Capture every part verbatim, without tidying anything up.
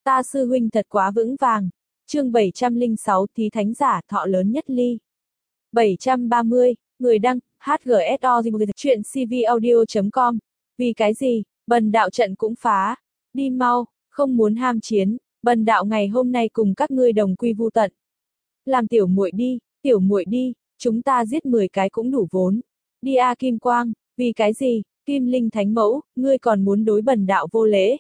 Ta sư huynh thật quá vững vàng. Chương bảy trăm lẻ sáu Thí thánh giả thọ lớn nhất ly. bảy trăm ba mươi, người đăng, hát giê ét o chuyện cvaudio chấm com. Vì cái gì, bần đạo trận cũng phá. Đi mau, không muốn ham chiến, bần đạo ngày hôm nay cùng các ngươi đồng quy vu tận. Làm tiểu muội đi, tiểu muội đi, chúng ta giết mười cái cũng đủ vốn. Đi a Kim Quang, vì cái gì, Kim Linh Thánh Mẫu, ngươi còn muốn đối bần đạo vô lễ.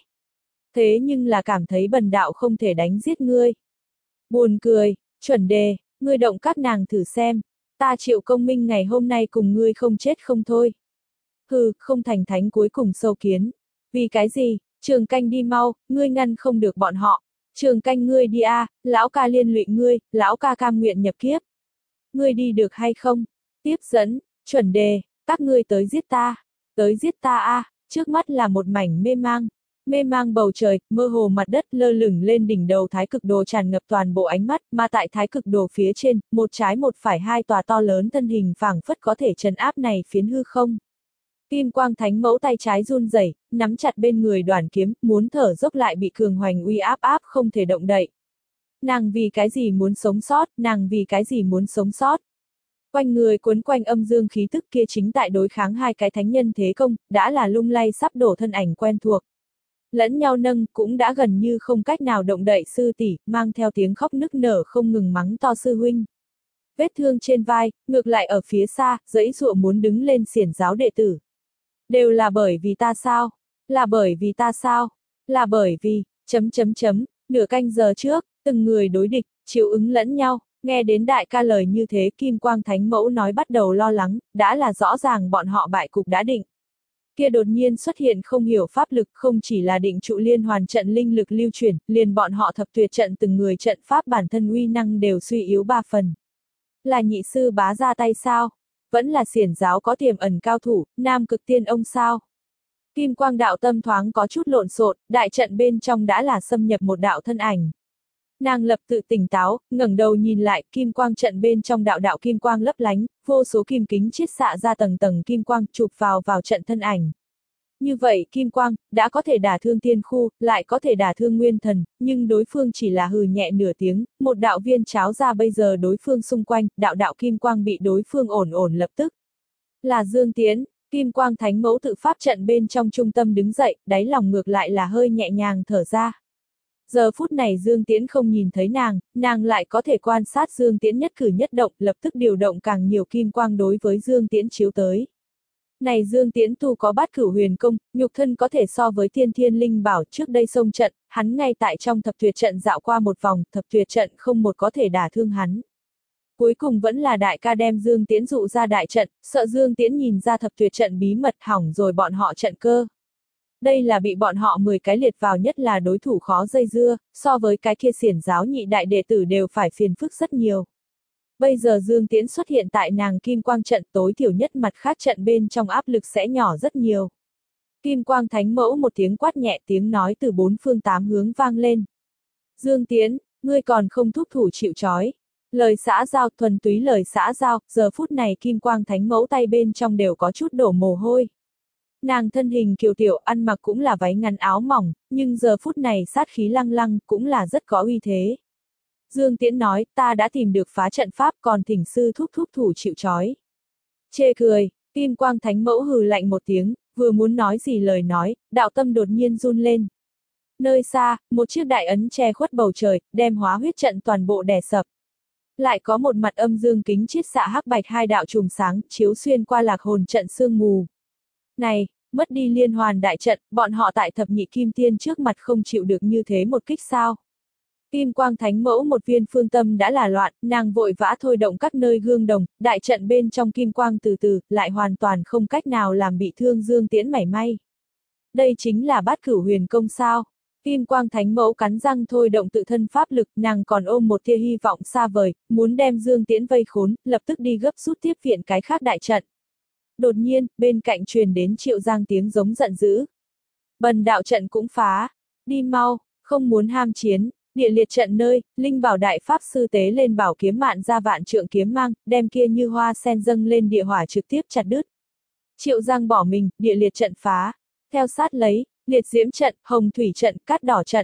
Thế nhưng là cảm thấy bần đạo không thể đánh giết ngươi. Buồn cười, chuẩn đề, ngươi động các nàng thử xem, ta Triệu Công Minh ngày hôm nay cùng ngươi không chết không thôi. Hừ, không thành thánh cuối cùng sâu kiến. Vì cái gì, Trường Canh đi mau, ngươi ngăn không được bọn họ. Trường Canh ngươi đi a, à, lão ca liên lụy ngươi, lão ca cam nguyện nhập kiếp. Ngươi đi được hay không? Tiếp dẫn, chuẩn đề, các ngươi tới giết ta. Tới giết ta a, à, trước mắt là một mảnh mê mang. Mê mang bầu trời, mơ hồ mặt đất lơ lửng lên đỉnh đầu thái cực đồ tràn ngập toàn bộ ánh mắt, mà tại thái cực đồ phía trên, một trái một phải hai tòa to lớn thân hình phảng phất có thể trấn áp này phiến hư không. Kim Quang Thánh Mẫu tay trái run rẩy, nắm chặt bên người đoàn kiếm, muốn thở dốc lại bị cường hoành uy áp áp không thể động đậy. Nàng vì cái gì muốn sống sót, nàng vì cái gì muốn sống sót. Quanh người cuốn quanh âm dương khí tức kia chính tại đối kháng hai cái thánh nhân thế công, đã là lung lay sắp đổ thân ảnh quen thuộc. Lẫn nhau nâng, cũng đã gần như không cách nào động đậy sư tỷ, mang theo tiếng khóc nức nở không ngừng mắng to sư huynh. Vết thương trên vai, ngược lại ở phía xa, giãy giụa muốn đứng lên xiển giáo đệ tử. Đều là bởi vì ta sao? Là bởi vì ta sao? Là bởi vì, chấm chấm chấm, nửa canh giờ trước, từng người đối địch, chiếu ứng lẫn nhau, nghe đến đại ca lời như thế Kim Quang Thánh Mẫu nói bắt đầu lo lắng, đã là rõ ràng bọn họ bại cục đã định. Kia đột nhiên xuất hiện không hiểu pháp lực không chỉ là định trụ liên hoàn trận linh lực lưu chuyển, liền bọn họ thập tuyệt trận từng người trận pháp bản thân uy năng đều suy yếu ba phần. Là nhị sư bá ra tay sao? Vẫn là xiển giáo có tiềm ẩn cao thủ, nam cực tiên ông sao? Kim Quang đạo tâm thoáng có chút lộn xộn, đại trận bên trong đã là xâm nhập một đạo thân ảnh. Nàng lập tự tỉnh táo, ngẩng đầu nhìn lại, kim quang trận bên trong đạo đạo kim quang lấp lánh, vô số kim kính chiết xạ ra tầng tầng kim quang chụp vào vào trận thân ảnh. Như vậy kim quang, đã có thể đả thương tiên khu, lại có thể đả thương nguyên thần, nhưng đối phương chỉ là hừ nhẹ nửa tiếng, một đạo viên cháo ra bây giờ đối phương xung quanh, đạo đạo kim quang bị đối phương ổn ổn lập tức. Là Dương Tiễn, Kim Quang Thánh Mẫu tự pháp trận bên trong trung tâm đứng dậy, đáy lòng ngược lại là hơi nhẹ nhàng thở ra. Giờ phút này Dương Tiễn không nhìn thấy nàng, nàng lại có thể quan sát Dương Tiễn nhất cử nhất động, lập tức điều động càng nhiều kim quang đối với Dương Tiễn chiếu tới. Này Dương Tiễn tu có bát cửu huyền công, nhục thân có thể so với tiên thiên linh bảo trước đây xông trận, hắn ngay tại trong thập tuyệt trận dạo qua một vòng, thập tuyệt trận không một có thể đả thương hắn. Cuối cùng vẫn là đại ca đem Dương Tiễn dụ ra đại trận, sợ Dương Tiễn nhìn ra thập tuyệt trận bí mật hỏng rồi bọn họ trận cơ. Đây là bị bọn họ mười cái liệt vào nhất là đối thủ khó dây dưa, so với cái kia xiển giáo nhị đại đệ tử đều phải phiền phức rất nhiều. Bây giờ Dương Tiễn xuất hiện tại nàng Kim Quang trận tối thiểu nhất mặt khác trận bên trong áp lực sẽ nhỏ rất nhiều. Kim Quang Thánh Mẫu một tiếng quát nhẹ tiếng nói từ bốn phương tám hướng vang lên. Dương Tiễn, ngươi còn không thúc thủ chịu trói. Lời xã giao thuần túy lời xã giao, giờ phút này Kim Quang Thánh Mẫu tay bên trong đều có chút đổ mồ hôi. Nàng thân hình kiều tiểu ăn mặc cũng là váy ngắn áo mỏng, nhưng giờ phút này sát khí lăng lăng cũng là rất có uy thế. Dương Tiễn nói, ta đã tìm được phá trận pháp còn thỉnh sư thúc thúc thủ chịu trói. Chê cười, Kim Quang Thánh Mẫu hừ lạnh một tiếng, vừa muốn nói gì lời nói, đạo tâm đột nhiên run lên. Nơi xa, một chiếc đại ấn che khuất bầu trời, đem hóa huyết trận toàn bộ đè sập. Lại có một mặt âm dương kính chiết xạ hắc bạch hai đạo chùm sáng, chiếu xuyên qua lạc hồn trận sương mù. Này, mất đi liên hoàn đại trận, bọn họ tại thập nhị kim tiên trước mặt không chịu được như thế một kích sao. Kim Quang Thánh Mẫu một viên phương tâm đã là loạn, nàng vội vã thôi động các nơi gương đồng, đại trận bên trong kim quang từ từ, lại hoàn toàn không cách nào làm bị thương Dương Tiễn mảy may. Đây chính là bát cửu huyền công sao. Kim Quang Thánh Mẫu cắn răng thôi động tự thân pháp lực, nàng còn ôm một tia hy vọng xa vời, muốn đem Dương Tiễn vây khốn, lập tức đi gấp rút tiếp viện cái khác đại trận. Đột nhiên, bên cạnh truyền đến Triệu Giang tiếng giống giận dữ. Bần đạo trận cũng phá, đi mau, không muốn ham chiến, địa liệt trận nơi, linh bảo đại pháp sư tế lên bảo kiếm mạn ra vạn trượng kiếm mang, đem kia như hoa sen dâng lên địa hỏa trực tiếp chặt đứt. Triệu Giang bỏ mình, địa liệt trận phá, theo sát lấy, liệt diễm trận, hồng thủy trận, cát đỏ trận.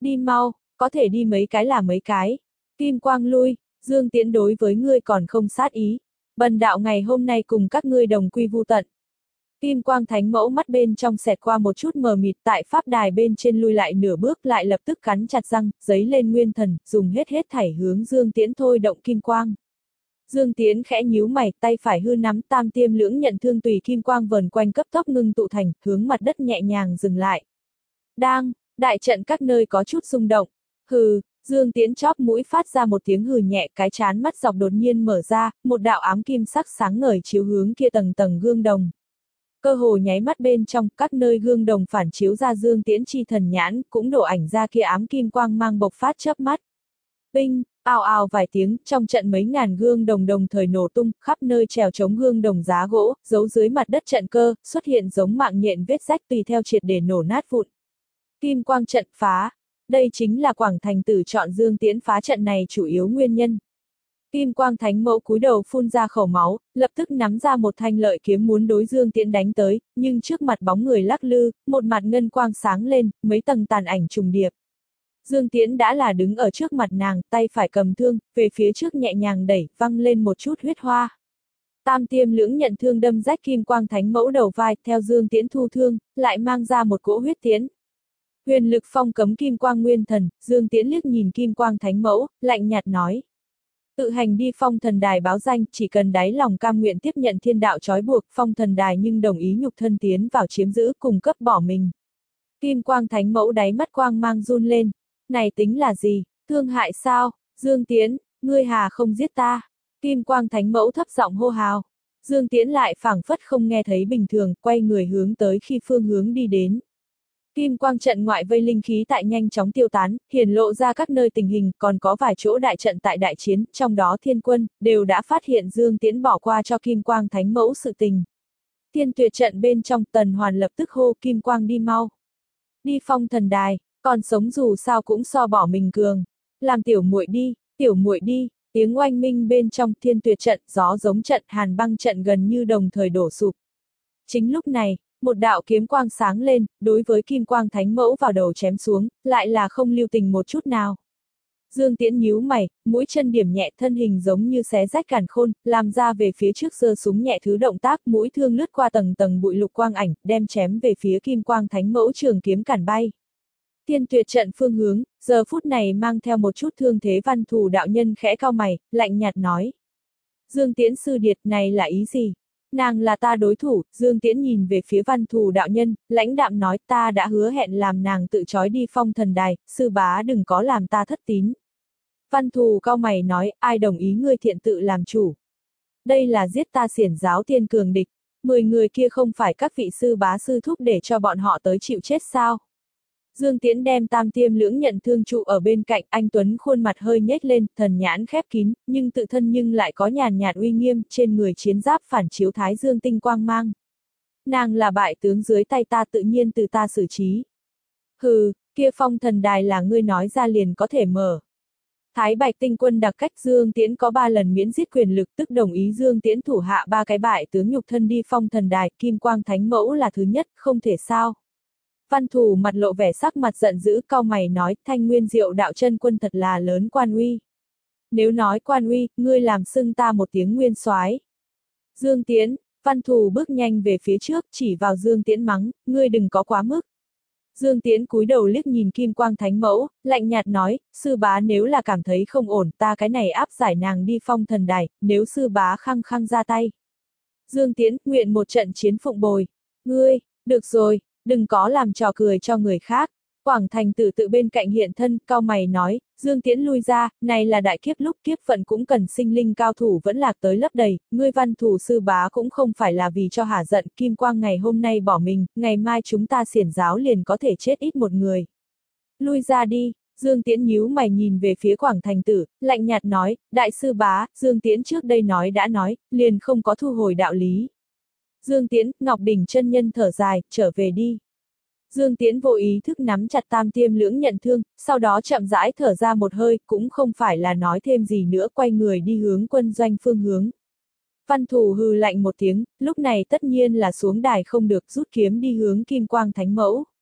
Đi mau, có thể đi mấy cái là mấy cái. Kim quang lui, Dương Tiễn đối với ngươi còn không sát ý. Bần đạo ngày hôm nay cùng các ngươi đồng quy vu tận. Kim quang thánh mẫu mắt bên trong xẹt qua một chút mờ mịt, tại pháp đài bên trên lui lại nửa bước, lại lập tức cắn chặt răng, giấy lên nguyên thần, dùng hết hết thảy hướng Dương Tiễn thôi động kim quang. Dương Tiễn khẽ nhíu mày, tay phải hư nắm tam tiêm lưỡng nhận thương tùy kim quang vờn quanh cấp tốc ngưng tụ thành, hướng mặt đất nhẹ nhàng dừng lại. Đang, đại trận các nơi có chút rung động. Hừ, Dương Tiễn chóp mũi phát ra một tiếng hừ nhẹ, cái chán mắt dọc đột nhiên mở ra, một đạo ám kim sắc sáng ngời chiếu hướng kia tầng tầng gương đồng. Cơ hồ nháy mắt bên trong, các nơi gương đồng phản chiếu ra Dương Tiễn chi thần nhãn, cũng đổ ảnh ra kia ám kim quang mang bộc phát chớp mắt. Binh, ào ào vài tiếng, trong trận mấy ngàn gương đồng đồng thời nổ tung, khắp nơi trèo chống gương đồng giá gỗ, giấu dưới mặt đất trận cơ, xuất hiện giống mạng nhện vết rách tùy theo triệt để nổ nát vụn. Kim quang trận phá. Đây chính là Quảng Thành Tử chọn Dương Tiễn phá trận này chủ yếu nguyên nhân. Kim quang thánh mẫu cúi đầu phun ra khẩu máu, lập tức nắm ra một thanh lợi kiếm muốn đối Dương Tiễn đánh tới, nhưng trước mặt bóng người lắc lư, một mặt ngân quang sáng lên, mấy tầng tàn ảnh trùng điệp. Dương Tiễn đã là đứng ở trước mặt nàng, tay phải cầm thương, về phía trước nhẹ nhàng đẩy, văng lên một chút huyết hoa. Tam tiêm lưỡng nhận thương đâm rách kim quang thánh mẫu đầu vai, theo Dương Tiễn thu thương, lại mang ra một cỗ huyết tiễn. Huyền lực phong cấm kim quang nguyên thần, Dương Tiễn liếc nhìn kim quang thánh mẫu, lạnh nhạt nói. Tự hành đi phong thần đài báo danh, chỉ cần đáy lòng cam nguyện tiếp nhận thiên đạo trói buộc, phong thần đài nhưng đồng ý nhục thân tiến vào chiếm giữ, cùng cấp bỏ mình. Kim quang thánh mẫu đáy mắt quang mang run lên. Này tính là gì? Thương hại sao? Dương Tiễn, ngươi hà không giết ta. Kim quang thánh mẫu thấp giọng hô hào. Dương Tiễn lại phảng phất không nghe thấy bình thường, quay người hướng tới khi phương hướng đi đến. Kim quang trận ngoại vây linh khí tại nhanh chóng tiêu tán, hiển lộ ra các nơi tình hình, còn có vài chỗ đại trận tại đại chiến, trong đó thiên quân, đều đã phát hiện Dương Tiễn bỏ qua cho kim quang thánh mẫu sự tình. Thiên tuyệt trận bên trong, Tần Hoàn lập tức hô kim quang đi mau. Đi phong thần đài, còn sống dù sao cũng so bỏ mình cường. Làm tiểu muội đi, tiểu muội đi, tiếng oanh minh bên trong thiên tuyệt trận, gió giống trận, hàn băng trận gần như đồng thời đổ sụp. Chính lúc này, một đạo kiếm quang sáng lên, đối với kim quang thánh mẫu vào đầu chém xuống, lại là không lưu tình một chút nào. Dương Tiễn nhíu mày, mũi chân điểm nhẹ, thân hình giống như xé rách càn khôn, làm ra về phía trước giơ súng nhẹ thứ động tác, mũi thương lướt qua tầng tầng bụi lục quang ảnh, đem chém về phía kim quang thánh mẫu trường kiếm cản bay. Thiên tuyệt trận phương hướng, giờ phút này mang theo một chút thương thế Văn Thù đạo nhân khẽ cau mày, lạnh nhạt nói. Dương Tiễn sư điệt, này là ý gì? Nàng là ta đối thủ. Dương Tiễn nhìn về phía Văn Thù đạo nhân, lãnh đạm nói, ta đã hứa hẹn làm nàng tự trói đi phong thần đài, sư bá đừng có làm ta thất tín. Văn Thù cau mày nói, ai đồng ý ngươi thiện tự làm chủ? Đây là giết ta xiển giáo tiên cường địch, mười người kia không phải các vị sư bá sư thúc để cho bọn họ tới chịu chết sao? Dương Tiễn đem tam tiêm lưỡng nhận thương trụ ở bên cạnh, anh Tuấn khuôn mặt hơi nhếch lên, thần nhãn khép kín, nhưng tự thân nhưng lại có nhàn nhạt uy nghiêm, trên người chiến giáp phản chiếu thái dương tinh quang mang. Nàng là bại tướng dưới tay ta, tự nhiên từ ta xử trí. Hừ, kia phong thần đài là ngươi nói ra liền có thể mở. Thái Bạch tinh quân đặc cách Dương Tiễn có ba lần miễn giết quyền lực, tức đồng ý Dương Tiễn thủ hạ ba cái bại tướng nhục thân đi phong thần đài, kim quang thánh mẫu là thứ nhất, không thể sao. Văn Thù mặt lộ vẻ sắc mặt giận dữ, cau mày nói, Thanh Nguyên Diệu đạo chân quân thật là lớn quan uy. Nếu nói quan uy, ngươi làm xưng ta một tiếng nguyên soái. Dương Tiễn, Văn Thù bước nhanh về phía trước, chỉ vào Dương Tiễn mắng, ngươi đừng có quá mức. Dương Tiễn cúi đầu liếc nhìn kim quang thánh mẫu, lạnh nhạt nói, sư bá nếu là cảm thấy không ổn, ta cái này áp giải nàng đi phong thần đài, nếu sư bá khăng khăng ra tay. Dương Tiễn, nguyện một trận chiến phụng bồi. Ngươi, được rồi. Đừng có làm trò cười cho người khác. Quảng Thành Tử tự bên cạnh hiện thân, cau mày nói, Dương Tiễn lui ra, này là đại kiếp lúc kiếp phận cũng cần sinh linh cao thủ vẫn lạc tới lấp đầy, ngươi Văn Thù sư bá cũng không phải là vì cho hả giận, kim quang ngày hôm nay bỏ mình, ngày mai chúng ta xiển giáo liền có thể chết ít một người. Lui ra đi. Dương Tiễn nhíu mày nhìn về phía Quảng Thành Tử, lạnh nhạt nói, đại sư bá, Dương Tiễn trước đây nói đã nói, liền không có thu hồi đạo lý. Dương Tiễn, Ngọc Đỉnh chân nhân thở dài, trở về đi. Dương Tiễn vô ý thức nắm chặt tam tiêm lưỡng nhận thương, sau đó chậm rãi thở ra một hơi, cũng không phải là nói thêm gì nữa, quay người đi hướng quân doanh phương hướng. Văn Thù hừ lạnh một tiếng, lúc này tất nhiên là xuống đài không được, rút kiếm đi hướng kim quang thánh mẫu.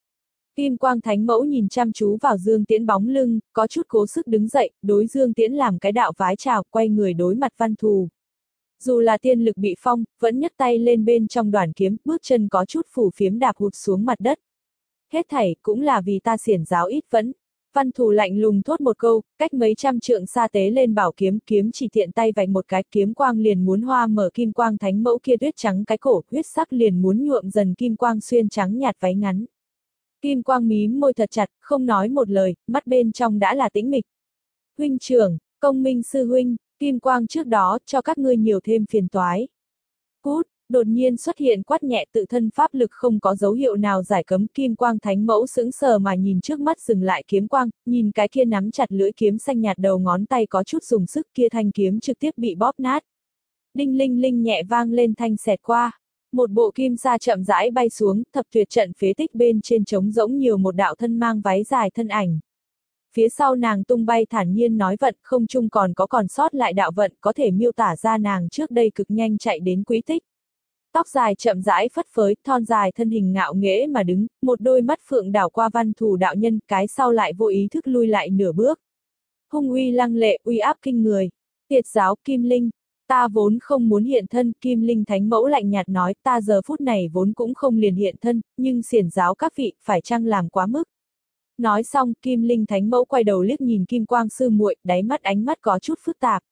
Kim Quang Thánh Mẫu nhìn chăm chú vào Dương Tiễn bóng lưng, có chút cố sức đứng dậy, đối Dương Tiễn làm cái đạo vái chào, quay người đối mặt Văn Thù. Dù là tiên lực bị phong, vẫn nhấc tay lên bên trong đoàn kiếm, bước chân có chút phủ phiếm đạp hụt xuống mặt đất. Hết thảy, cũng là vì ta xiển giáo ít vẫn. Văn Thù lạnh lùng thốt một câu, cách mấy trăm trượng xa tế lên bảo kiếm, kiếm chỉ tiện tay vạch một cái, kiếm quang liền muốn hoa mở Kim Quang Thánh Mẫu kia tuyết trắng cái cổ, huyết sắc liền muốn nhuộm dần Kim Quang xuyên trắng nhạt váy ngắn. Kim Quang mím môi thật chặt, không nói một lời, mắt bên trong đã là tĩnh mịch. Huynh trưởng, Công Minh sư huynh, Kim Quang trước đó, cho các ngươi nhiều thêm phiền toái. Cút, đột nhiên xuất hiện quát nhẹ tự thân pháp lực không có dấu hiệu nào giải cấm. Kim Quang Thánh Mẫu sững sờ mà nhìn trước mắt dừng lại kiếm quang, nhìn cái kia nắm chặt lưỡi kiếm xanh nhạt đầu ngón tay có chút dùng sức kia thanh kiếm trực tiếp bị bóp nát. Đinh linh linh nhẹ vang lên thanh xẹt qua. Một bộ kim sa chậm rãi bay xuống, thập tuyệt trận phế tích bên trên trống rỗng nhiều một đạo thân mang váy dài thân ảnh. Phía sau nàng tung bay thản nhiên nói vận, không chung còn có còn sót lại đạo vận có thể miêu tả ra nàng trước đây cực nhanh chạy đến quỹ tích. Tóc dài chậm rãi phất phới, thon dài thân hình ngạo nghễ mà đứng, một đôi mắt phượng đảo qua Văn Thù đạo nhân, cái sau lại vô ý thức lui lại nửa bước. Hung uy lăng lệ, uy áp kinh người. Tiệt giáo Kim Linh, ta vốn không muốn hiện thân. Kim Linh Thánh Mẫu lạnh nhạt nói, ta giờ phút này vốn cũng không liền hiện thân, nhưng xiển giáo các vị, phải chăng làm quá mức. Nói xong, Kim Linh Thánh Mẫu quay đầu liếc nhìn Kim Quang sư muội, đáy mắt ánh mắt có chút phức tạp.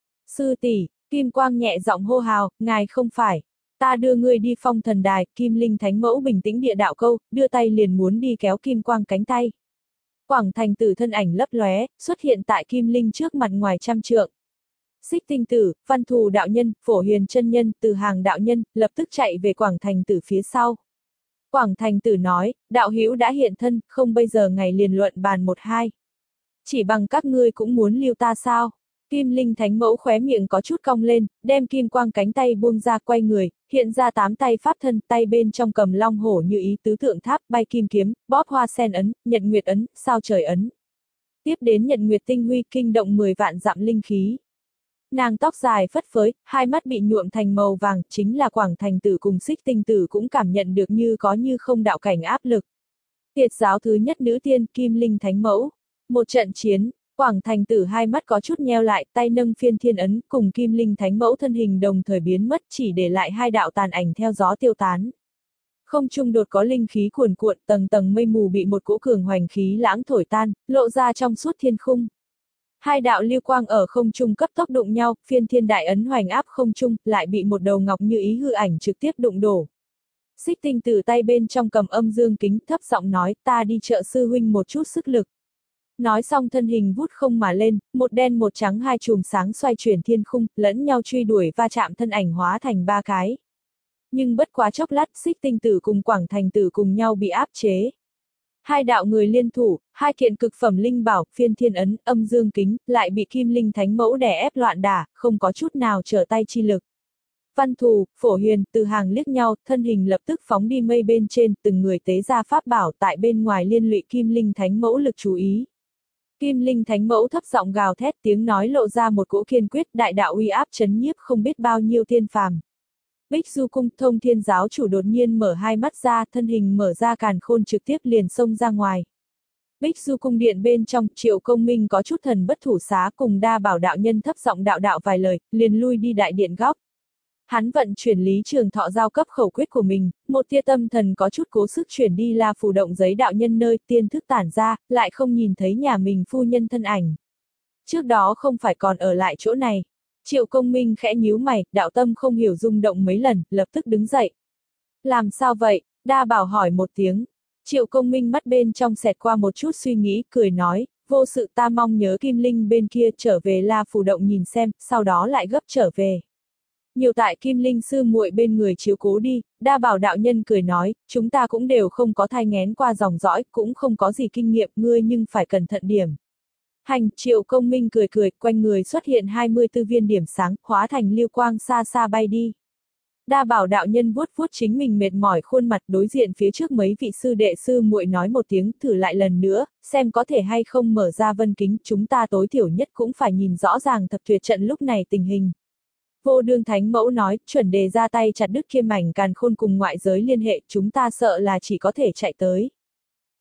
Sư tỷ, Kim Quang nhẹ giọng hô hào, ngài không phải. Ta đưa ngươi đi Phong Thần Đài. Kim Linh Thánh Mẫu bình tĩnh địa đạo câu, đưa tay liền muốn đi kéo Kim Quang cánh tay. Quảng Thành Tử thân ảnh lấp lóe, xuất hiện tại Kim Linh trước mặt ngoài trăm trượng. Xích Tinh Tử, Văn Thù đạo nhân, Phổ Huyền chân nhân, Từ Hàng đạo nhân, lập tức chạy về Quảng Thành Tử phía sau. Quảng Thành Tử nói, đạo hữu đã hiện thân, không bây giờ ngày liền luận bàn một hai. Chỉ bằng các ngươi cũng muốn lưu ta sao? Kim Linh Thánh Mẫu khóe miệng có chút cong lên, đem kim quang cánh tay buông ra quay người, hiện ra tám tay pháp thân, tay bên trong cầm long hổ như ý tứ tượng tháp, bay kim kiếm, bóp hoa sen ấn, nhật nguyệt ấn, sao trời ấn. Tiếp đến nhật nguyệt tinh huy kinh động mười vạn dặm linh khí. Nàng tóc dài phất phới, hai mắt bị nhuộm thành màu vàng, chính là Quảng Thành Tử cùng Xích Tinh Tử cũng cảm nhận được như có như không đạo cảnh áp lực. Tiệt giáo thứ nhất nữ tiên, Kim Linh Thánh Mẫu. Một trận chiến, Quảng Thành Tử hai mắt có chút nheo lại, tay nâng phiên thiên ấn, cùng Kim Linh Thánh Mẫu thân hình đồng thời biến mất, chỉ để lại hai đạo tàn ảnh theo gió tiêu tán. Không trung đột có linh khí cuồn cuộn, tầng tầng mây mù bị một cỗ cường hoành khí lãng thổi tan, lộ ra trong suốt thiên khung. Hai đạo lưu quang ở không trung cấp tốc đụng nhau, phiên thiên đại ấn hoành áp không trung, lại bị một đầu ngọc như ý hư ảnh trực tiếp đụng đổ. Xích Tinh Tử tay bên trong cầm âm dương kính, thấp giọng nói, ta đi trợ sư huynh một chút sức lực. Nói xong thân hình vút không mà lên, một đen một trắng hai chùm sáng xoay chuyển thiên khung, lẫn nhau truy đuổi va chạm thân ảnh hóa thành ba cái. Nhưng bất quá chốc lát, Xích Tinh Tử cùng Quảng Thành Tử cùng nhau bị áp chế. Hai đạo người liên thủ, hai kiện cực phẩm linh bảo, phiên thiên ấn, âm dương kính, lại bị Kim Linh Thánh Mẫu đè ép loạn đả, không có chút nào trở tay chi lực. Văn Thù, Phổ Huyền, Từ Hàng liếc nhau, thân hình lập tức phóng đi mây bên trên, từng người tế ra pháp bảo tại bên ngoài liên lụy Kim Linh Thánh Mẫu lực chú ý. Kim Linh Thánh Mẫu thấp giọng gào thét, tiếng nói lộ ra một cỗ kiên quyết, đại đạo uy áp chấn nhiếp không biết bao nhiêu thiên phàm. Bích Du Cung, Thông Thiên giáo chủ đột nhiên mở hai mắt ra, thân hình mở ra càn khôn trực tiếp liền xông ra ngoài. Bích Du Cung điện bên trong, Triệu Công Minh có chút thần bất thủ xá cùng Đa Bảo đạo nhân thấp giọng đạo đạo vài lời, liền lui đi đại điện góc. Hắn vận chuyển Lý Trường Thọ giao cấp khẩu quyết của mình, một tia tâm thần có chút cố sức chuyển đi La Phù động giấy đạo nhân nơi tiên thức tản ra, lại không nhìn thấy nhà mình phu nhân thân ảnh. Trước đó không phải còn ở lại chỗ này. Triệu Công Minh khẽ nhíu mày, đạo tâm không hiểu rung động mấy lần, lập tức đứng dậy. Làm sao vậy? Đa Bảo hỏi một tiếng. Triệu Công Minh mắt bên trong xẹt qua một chút suy nghĩ, cười nói, vô sự ta mong nhớ Kim Linh bên kia trở về La Phù động nhìn xem, sau đó lại gấp trở về. Nhiều tại Kim Linh sư muội bên người chiếu cố đi. Đa Bảo đạo nhân cười nói, chúng ta cũng đều không có thai nghén qua dòng dõi, cũng không có gì kinh nghiệm, ngươi nhưng phải cẩn thận điểm. Hành, Triệu Công Minh cười cười, quanh người xuất hiện hai mươi tư viên điểm sáng, hóa thành lưu quang xa xa bay đi. Đa Bảo đạo nhân vuốt vuốt chính mình mệt mỏi khuôn mặt, đối diện phía trước mấy vị sư đệ sư muội nói một tiếng, thử lại lần nữa, xem có thể hay không mở ra vân kính, chúng ta tối thiểu nhất cũng phải nhìn rõ ràng thập tuyệt trận lúc này tình hình. Vô Đương Thánh Mẫu nói, chuẩn đề ra tay chặt đứt kia mảnh càn khôn cùng ngoại giới liên hệ, chúng ta sợ là chỉ có thể chạy tới.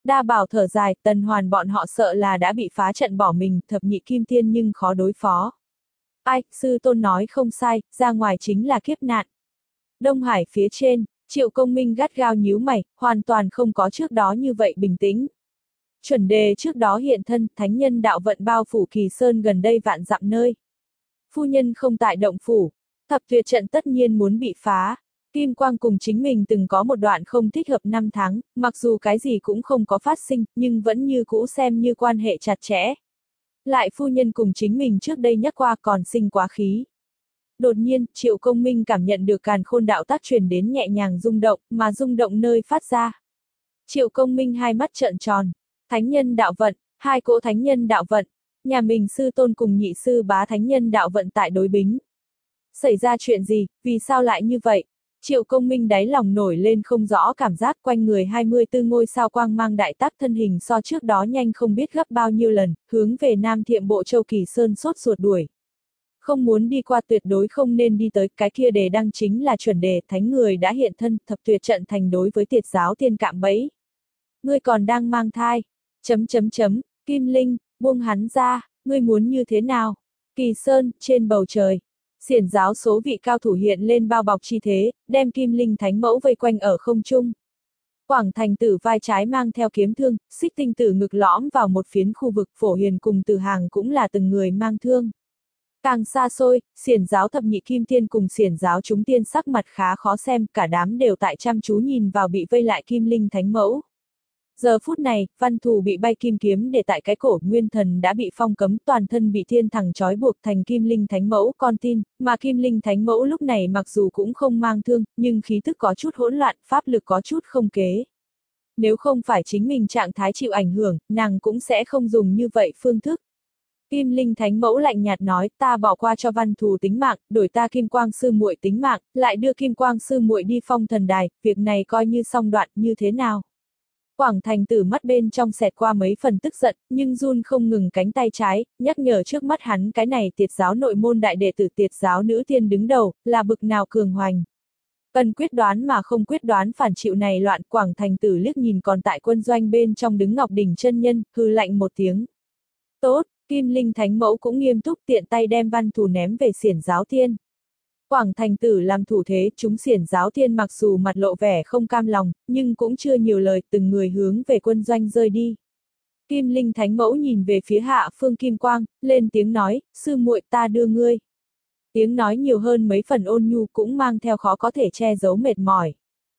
Đa Bảo thở dài, Tần Hoàn bọn họ sợ là đã bị phá trận bỏ mình, thập nhị kim tiên nhưng khó đối phó. Ai, sư tôn nói không sai, ra ngoài chính là kiếp nạn. Đông Hải phía trên, Triệu Công Minh gắt gao nhíu mày, hoàn toàn không có trước đó như vậy bình tĩnh. Chuẩn đề trước đó hiện thân, thánh nhân đạo vận bao phủ Kỳ Sơn gần đây vạn dặm nơi. Phu nhân không tại động phủ, thập tuyệt trận tất nhiên muốn bị phá. Kim Quang cùng chính mình từng có một đoạn không thích hợp năm tháng, mặc dù cái gì cũng không có phát sinh, nhưng vẫn như cũ xem như quan hệ chặt chẽ. Lại phu nhân cùng chính mình trước đây nhắc qua còn sinh quá khí. Đột nhiên, Triệu Công Minh cảm nhận được càn khôn đạo tác truyền đến nhẹ nhàng rung động, mà rung động nơi phát ra. Triệu Công Minh hai mắt trợn tròn. Thánh nhân đạo vận, hai cỗ thánh nhân đạo vận, nhà mình sư tôn cùng nhị sư bá thánh nhân đạo vận tại đối bính. Xảy ra chuyện gì, vì sao lại như vậy? Triệu Công Minh đáy lòng nổi lên không rõ cảm giác, quanh người hai mươi tư ngôi sao quang mang đại tác thân hình so trước đó nhanh không biết gấp bao nhiêu lần, hướng về Nam Thiệm Bộ Châu Kỳ Sơn sốt ruột đuổi. Không muốn đi qua tuyệt đối không nên đi tới, cái kia đề đăng chính là chuẩn đề, thánh người đã hiện thân, thập tuyệt trận thành đối với tiệt giáo tiên cạm bẫy. Ngươi còn đang mang thai. Chấm chấm chấm, Kim Linh, buông hắn ra, ngươi muốn như thế nào? Kỳ Sơn, trên bầu trời. Xiển giáo số vị cao thủ hiện lên bao bọc chi thế, đem Kim Linh thánh mẫu vây quanh ở không trung. Quảng Thành Tử vai trái mang theo kiếm thương, Xích Tinh Tử ngực lõm vào một phiến khu vực, Phổ Hiền cùng Tử Hàng cũng là từng người mang thương. Càng xa xôi, xiển giáo thập nhị kim tiên cùng xiển giáo chúng tiên sắc mặt khá khó xem, cả đám đều tại chăm chú nhìn vào bị vây lại Kim Linh thánh mẫu. Giờ phút này, Văn Thù bị bay kim kiếm để tại cái cổ, Nguyên Thần đã bị phong cấm, toàn thân bị thiên thẳng trói buộc thành Kim Linh thánh mẫu con tin, mà Kim Linh thánh mẫu lúc này mặc dù cũng không mang thương, nhưng khí tức có chút hỗn loạn, pháp lực có chút không kế. Nếu không phải chính mình trạng thái chịu ảnh hưởng, nàng cũng sẽ không dùng như vậy phương thức. Kim Linh thánh mẫu lạnh nhạt nói, ta bỏ qua cho Văn Thù tính mạng, đổi ta Kim Quang sư muội tính mạng, lại đưa Kim Quang sư muội đi phong thần đài, việc này coi như xong đoạn, như thế nào? Quảng Thành Tử mắt bên trong xẹt qua mấy phần tức giận, nhưng run không ngừng cánh tay trái, nhắc nhở trước mắt hắn cái này tiệt giáo nội môn đại đệ tử tiệt giáo nữ tiên đứng đầu, là bực nào cường hoành. Cần quyết đoán mà không quyết đoán phản chịu này loạn. Quảng Thành Tử liếc nhìn còn tại quân doanh bên trong đứng Ngọc Đỉnh chân nhân, hư lạnh một tiếng. Tốt, Kim Linh thánh mẫu cũng nghiêm túc tiện tay đem Văn Thù ném về xiển giáo tiên. Quảng Thành Tử làm thủ thế, chúng xiển giáo tiên mặc dù mặt lộ vẻ không cam lòng, nhưng cũng chưa nhiều lời, từng người hướng về quân doanh rơi đi. Kim Linh thánh mẫu nhìn về phía hạ phương Kim Quang, lên tiếng nói, sư muội ta đưa ngươi. Tiếng nói nhiều hơn mấy phần ôn nhu cũng mang theo khó có thể che giấu mệt mỏi.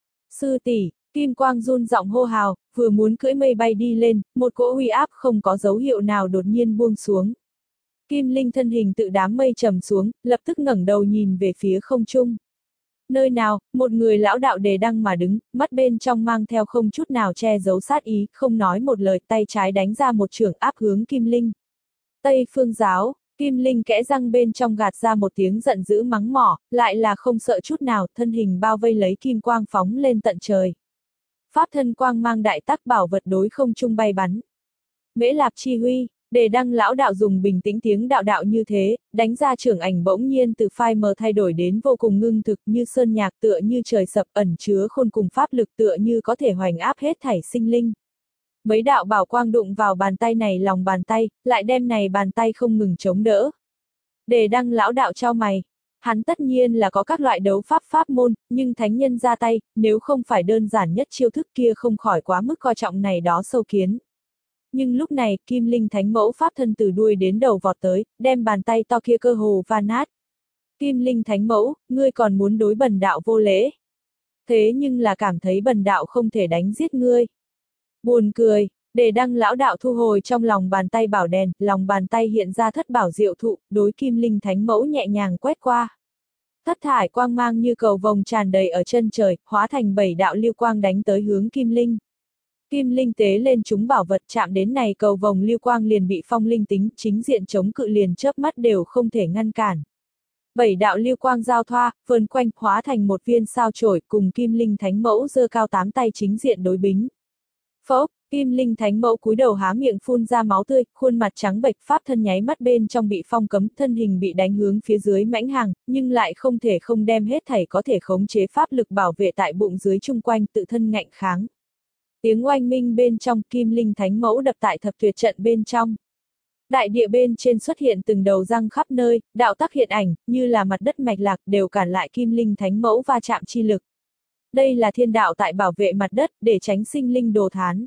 Sư tỷ, Kim Quang run giọng hô hào, vừa muốn cưỡi mây bay đi lên, một cỗ uy áp không có dấu hiệu nào đột nhiên buông xuống. Kim Linh thân hình tự đám mây trầm xuống, lập tức ngẩng đầu nhìn về phía không trung. Nơi nào, một người lão đạo đề đăng mà đứng, mắt bên trong mang theo không chút nào che giấu sát ý, không nói một lời, tay trái đánh ra một chưởng áp hướng Kim Linh. Tây Phương giáo, Kim Linh kẽ răng bên trong gạt ra một tiếng giận dữ mắng mỏ, lại là không sợ chút nào, thân hình bao vây lấy kim quang phóng lên tận trời. Pháp thân quang mang đại tác bảo vật đối không trung bay bắn. Mễ Lạp chi huy. Đề đăng lão đạo dùng bình tĩnh tiếng đạo đạo như thế, đánh ra trưởng ảnh bỗng nhiên từ phai mờ thay đổi đến vô cùng ngưng thực như sơn nhạc, tựa như trời sập, ẩn chứa khôn cùng pháp lực, tựa như có thể hoành áp hết thảy sinh linh. Mấy đạo bảo quang đụng vào bàn tay này lòng bàn tay, lại đem này bàn tay không ngừng chống đỡ. Đề đăng lão đạo chau mày. Hắn tất nhiên là có các loại đấu pháp pháp môn, nhưng thánh nhân ra tay, nếu không phải đơn giản nhất chiêu thức kia không khỏi quá mức coi trọng này đó sâu kiến. Nhưng lúc này, Kim Linh thánh mẫu pháp thân từ đuôi đến đầu vọt tới, đem bàn tay to kia cơ hồ va nát. Kim Linh thánh mẫu, ngươi còn muốn đối bần đạo vô lễ. Thế nhưng là cảm thấy bần đạo không thể đánh giết ngươi. Buồn cười, Đề đăng lão đạo thu hồi trong lòng bàn tay bảo đèn, lòng bàn tay hiện ra thất bảo diệu thụ, đối Kim Linh thánh mẫu nhẹ nhàng quét qua. Thất thải quang mang như cầu vồng tràn đầy ở chân trời, hóa thành bảy đạo lưu quang đánh tới hướng Kim Linh. Kim Linh tế lên chúng bảo vật chạm đến này cầu vồng lưu quang liền bị phong linh tính chính diện chống cự liền chớp mắt đều không thể ngăn cản. Bảy đạo lưu quang giao thoa, vờn quanh hóa thành một viên sao chổi cùng Kim Linh thánh mẫu giơ cao tám tay chính diện đối bính. Phốc, Kim Linh thánh mẫu cúi đầu há miệng phun ra máu tươi, khuôn mặt trắng bệch, pháp thân nháy mắt bên trong bị phong cấm, thân hình bị đánh hướng phía dưới mãnh hàng, nhưng lại không thể không đem hết thảy có thể khống chế pháp lực bảo vệ tại bụng dưới chung quanh tự thân ngạnh kháng. Tiếng oanh minh bên trong, kim linh thánh mẫu đập tại thập tuyệt trận bên trong. Đại địa bên trên xuất hiện từng đầu răng khắp nơi, đạo tắc hiện ảnh, như là mặt đất mạch lạc đều cản lại kim linh thánh mẫu va chạm chi lực. Đây là thiên đạo tại bảo vệ mặt đất, để tránh sinh linh đồ thán.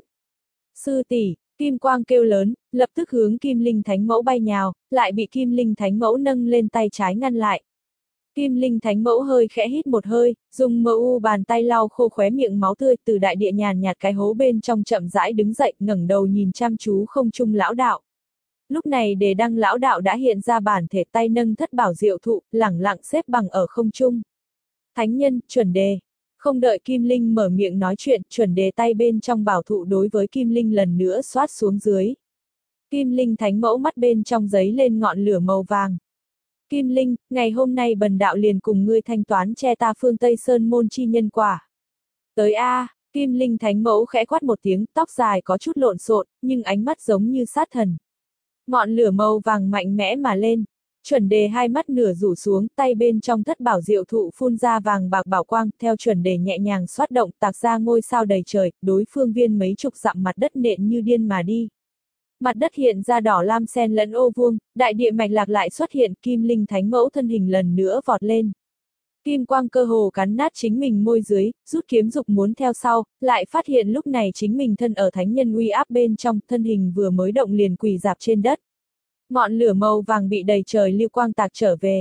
Sư tỷ, kim quang kêu lớn, lập tức hướng kim linh thánh mẫu bay nhào, lại bị kim linh thánh mẫu nâng lên tay trái ngăn lại. Kim linh thánh mẫu hơi khẽ hít một hơi, dùng mờ u bàn tay lau khô khóe miệng máu tươi từ đại địa nhàn nhạt cái hố bên trong chậm rãi đứng dậy, ngẩng đầu nhìn chăm chú không trung lão đạo. Lúc này Đề Đăng lão đạo đã hiện ra bản thể, tay nâng thất bảo diệu thụ, lẳng lặng xếp bằng ở không trung. Thánh nhân, chuẩn đề. Không đợi Kim Linh mở miệng nói chuyện, chuẩn đề tay bên trong bảo thụ đối với Kim Linh lần nữa xoát xuống dưới. Kim Linh thánh mẫu mắt bên trong giấy lên ngọn lửa màu vàng. Kim Linh, ngày hôm nay bần đạo liền cùng ngươi thanh toán che ta phương Tây Sơn môn chi nhân quả. Tới a, Kim Linh thánh mẫu khẽ quát một tiếng, tóc dài có chút lộn xộn, nhưng ánh mắt giống như sát thần. Ngọn lửa màu vàng mạnh mẽ mà lên. Chuẩn đề hai mắt nửa rủ xuống, tay bên trong thất bảo diệu thụ phun ra vàng bạc bảo quang, theo chuẩn đề nhẹ nhàng xoát động, tạc ra ngôi sao đầy trời, đối phương viên mấy chục dặm mặt đất nện như điên mà đi. Mặt đất hiện ra đỏ lam xen lẫn ô vuông, đại địa mạch lạc lại xuất hiện, kim linh thánh mẫu thân hình lần nữa vọt lên. Kim quang cơ hồ cắn nát chính mình môi dưới, rút kiếm dục muốn theo sau, lại phát hiện lúc này chính mình thân ở thánh nhân uy áp bên trong, thân hình vừa mới động liền quỳ dạp trên đất. Ngọn lửa màu vàng bị đầy trời lưu quang tạc trở về.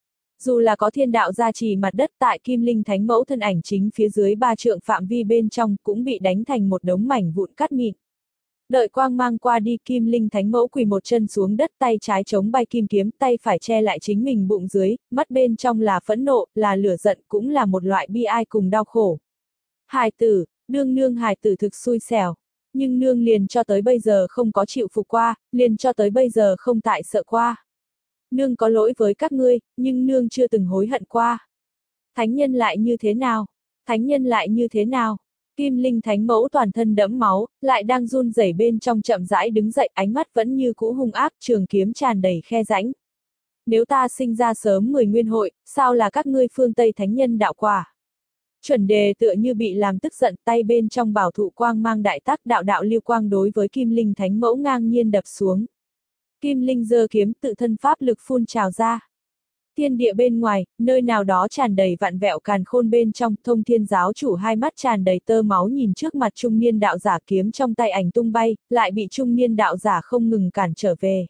Dù là có thiên đạo gia trì mặt đất tại kim linh thánh mẫu thân ảnh chính phía dưới ba trượng phạm vi bên trong cũng bị đánh thành một đống mảnh vụn cắt mịn. Đợi quang mang qua đi, kim linh thánh mẫu quỳ một chân xuống đất, tay trái chống bay kim kiếm, tay phải che lại chính mình bụng dưới, mắt bên trong là phẫn nộ, là lửa giận, cũng là một loại bi ai cùng đau khổ. Hài tử, nương nương hài tử thực xui xẻo. Nhưng nương liền cho tới bây giờ không có chịu phục qua, liền cho tới bây giờ không tại sợ qua. Nương có lỗi với các ngươi, nhưng nương chưa từng hối hận qua. Thánh nhân lại như thế nào? Thánh nhân lại như thế nào? Kim linh thánh mẫu toàn thân đẫm máu, lại đang run rẩy bên trong chậm rãi đứng dậy, ánh mắt vẫn như cũ hung ác, trường kiếm tràn đầy khe rãnh. Nếu ta sinh ra sớm mười nguyên hội, sao là các ngươi phương Tây thánh nhân đạo quả? Chuẩn đề tựa như bị làm tức giận, tay bên trong bảo thụ quang mang đại tác, đạo đạo lưu quang đối với kim linh thánh mẫu ngang nhiên đập xuống. Kim linh giơ kiếm, tự thân pháp lực phun trào ra. Thiên địa bên ngoài, nơi nào đó tràn đầy vạn vẹo càn khôn bên trong, thông thiên giáo chủ hai mắt tràn đầy tơ máu nhìn trước mặt trung niên đạo giả, kiếm trong tay ảnh tung bay, lại bị trung niên đạo giả không ngừng cản trở về.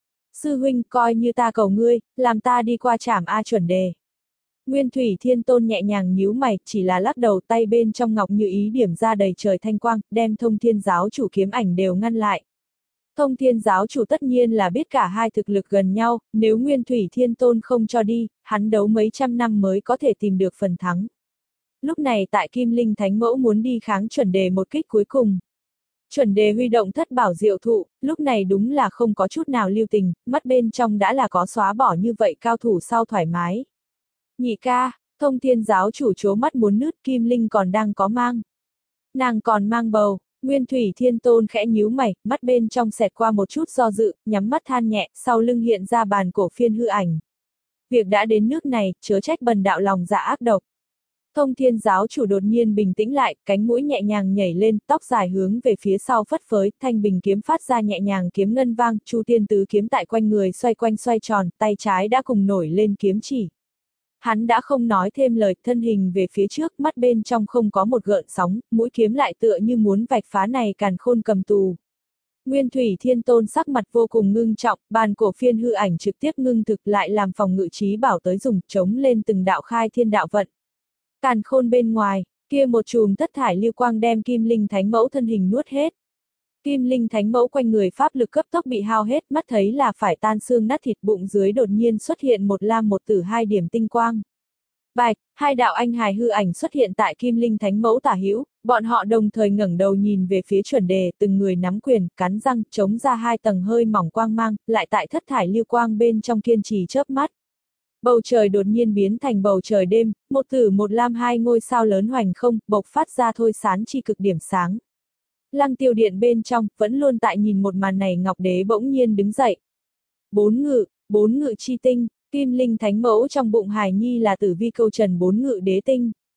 Sư huynh, coi như ta cầu ngươi, làm ta đi qua trảm A chuẩn đề. Nguyên Thủy Thiên Tôn nhẹ nhàng nhíu mày, chỉ là lắc đầu, tay bên trong ngọc như ý điểm ra đầy trời thanh quang, đem thông thiên giáo chủ kiếm ảnh đều ngăn lại. Thông thiên giáo chủ tất nhiên là biết cả hai thực lực gần nhau, nếu Nguyên Thủy Thiên Tôn không cho đi, hắn đấu mấy trăm năm mới có thể tìm được phần thắng. Lúc này tại Kim Linh Thánh Mẫu muốn đi kháng chuẩn đề một kích cuối cùng. Chuẩn đề huy động thất bảo diệu thụ, lúc này đúng là không có chút nào lưu tình, mắt bên trong đã là có xóa bỏ như vậy cao thủ sau thoải mái. Nhị ca, thông thiên giáo chủ chố mắt muốn nứt, Kim Linh còn đang có mang. Nàng còn mang bầu. Nguyên Thủy Thiên Tôn khẽ nhíu mày, mắt bên trong xẹt qua một chút do dự, nhắm mắt than nhẹ, sau lưng hiện ra bàn cổ phiên hư ảnh. Việc đã đến nước này, chớ trách bần đạo lòng dạ ác độc. Thông thiên giáo chủ đột nhiên bình tĩnh lại, cánh mũi nhẹ nhàng nhảy lên, tóc dài hướng về phía sau phất phới, thanh bình kiếm phát ra nhẹ nhàng kiếm ngân vang, chu tiên tứ kiếm tại quanh người xoay quanh xoay tròn, tay trái đã cùng nổi lên kiếm chỉ. Hắn đã không nói thêm lời, thân hình về phía trước, mắt bên trong không có một gợn sóng, mũi kiếm lại tựa như muốn vạch phá này càn khôn cầm tù. Nguyên Thủy Thiên Tôn sắc mặt vô cùng ngưng trọng, bàn cổ phiên hư ảnh trực tiếp ngưng thực lại làm phòng ngự trí bảo tới dùng, chống lên từng đạo khai thiên đạo vận. Càn khôn bên ngoài, kia một chùm thất thải lưu quang đem Kim Linh Thánh Mẫu thân hình nuốt hết. Kim Linh Thánh Mẫu quanh người pháp lực cấp tốc bị hao hết, mắt thấy là phải tan xương nát thịt, bụng dưới đột nhiên xuất hiện một lam một tử hai điểm tinh quang. Bạch, hai đạo anh hài hư ảnh xuất hiện tại Kim Linh Thánh Mẫu tả hữu, bọn họ đồng thời ngẩng đầu nhìn về phía chuẩn đề, từng người nắm quyền, cắn răng, chống ra hai tầng hơi mỏng quang mang, lại tại thất thải lưu quang bên trong kiên trì chớp mắt. Bầu trời đột nhiên biến thành bầu trời đêm, một tử một lam hai ngôi sao lớn hoành không, bộc phát ra thôi sán chi cực điểm sáng. Lăng Tiêu Điện bên trong, vẫn luôn tại nhìn một màn này Ngọc Đế bỗng nhiên đứng dậy. Bốn ngự, bốn ngự chi tinh, Kim Linh Thánh Mẫu trong bụng hài nhi là tử vi câu trần bốn ngự đế tinh.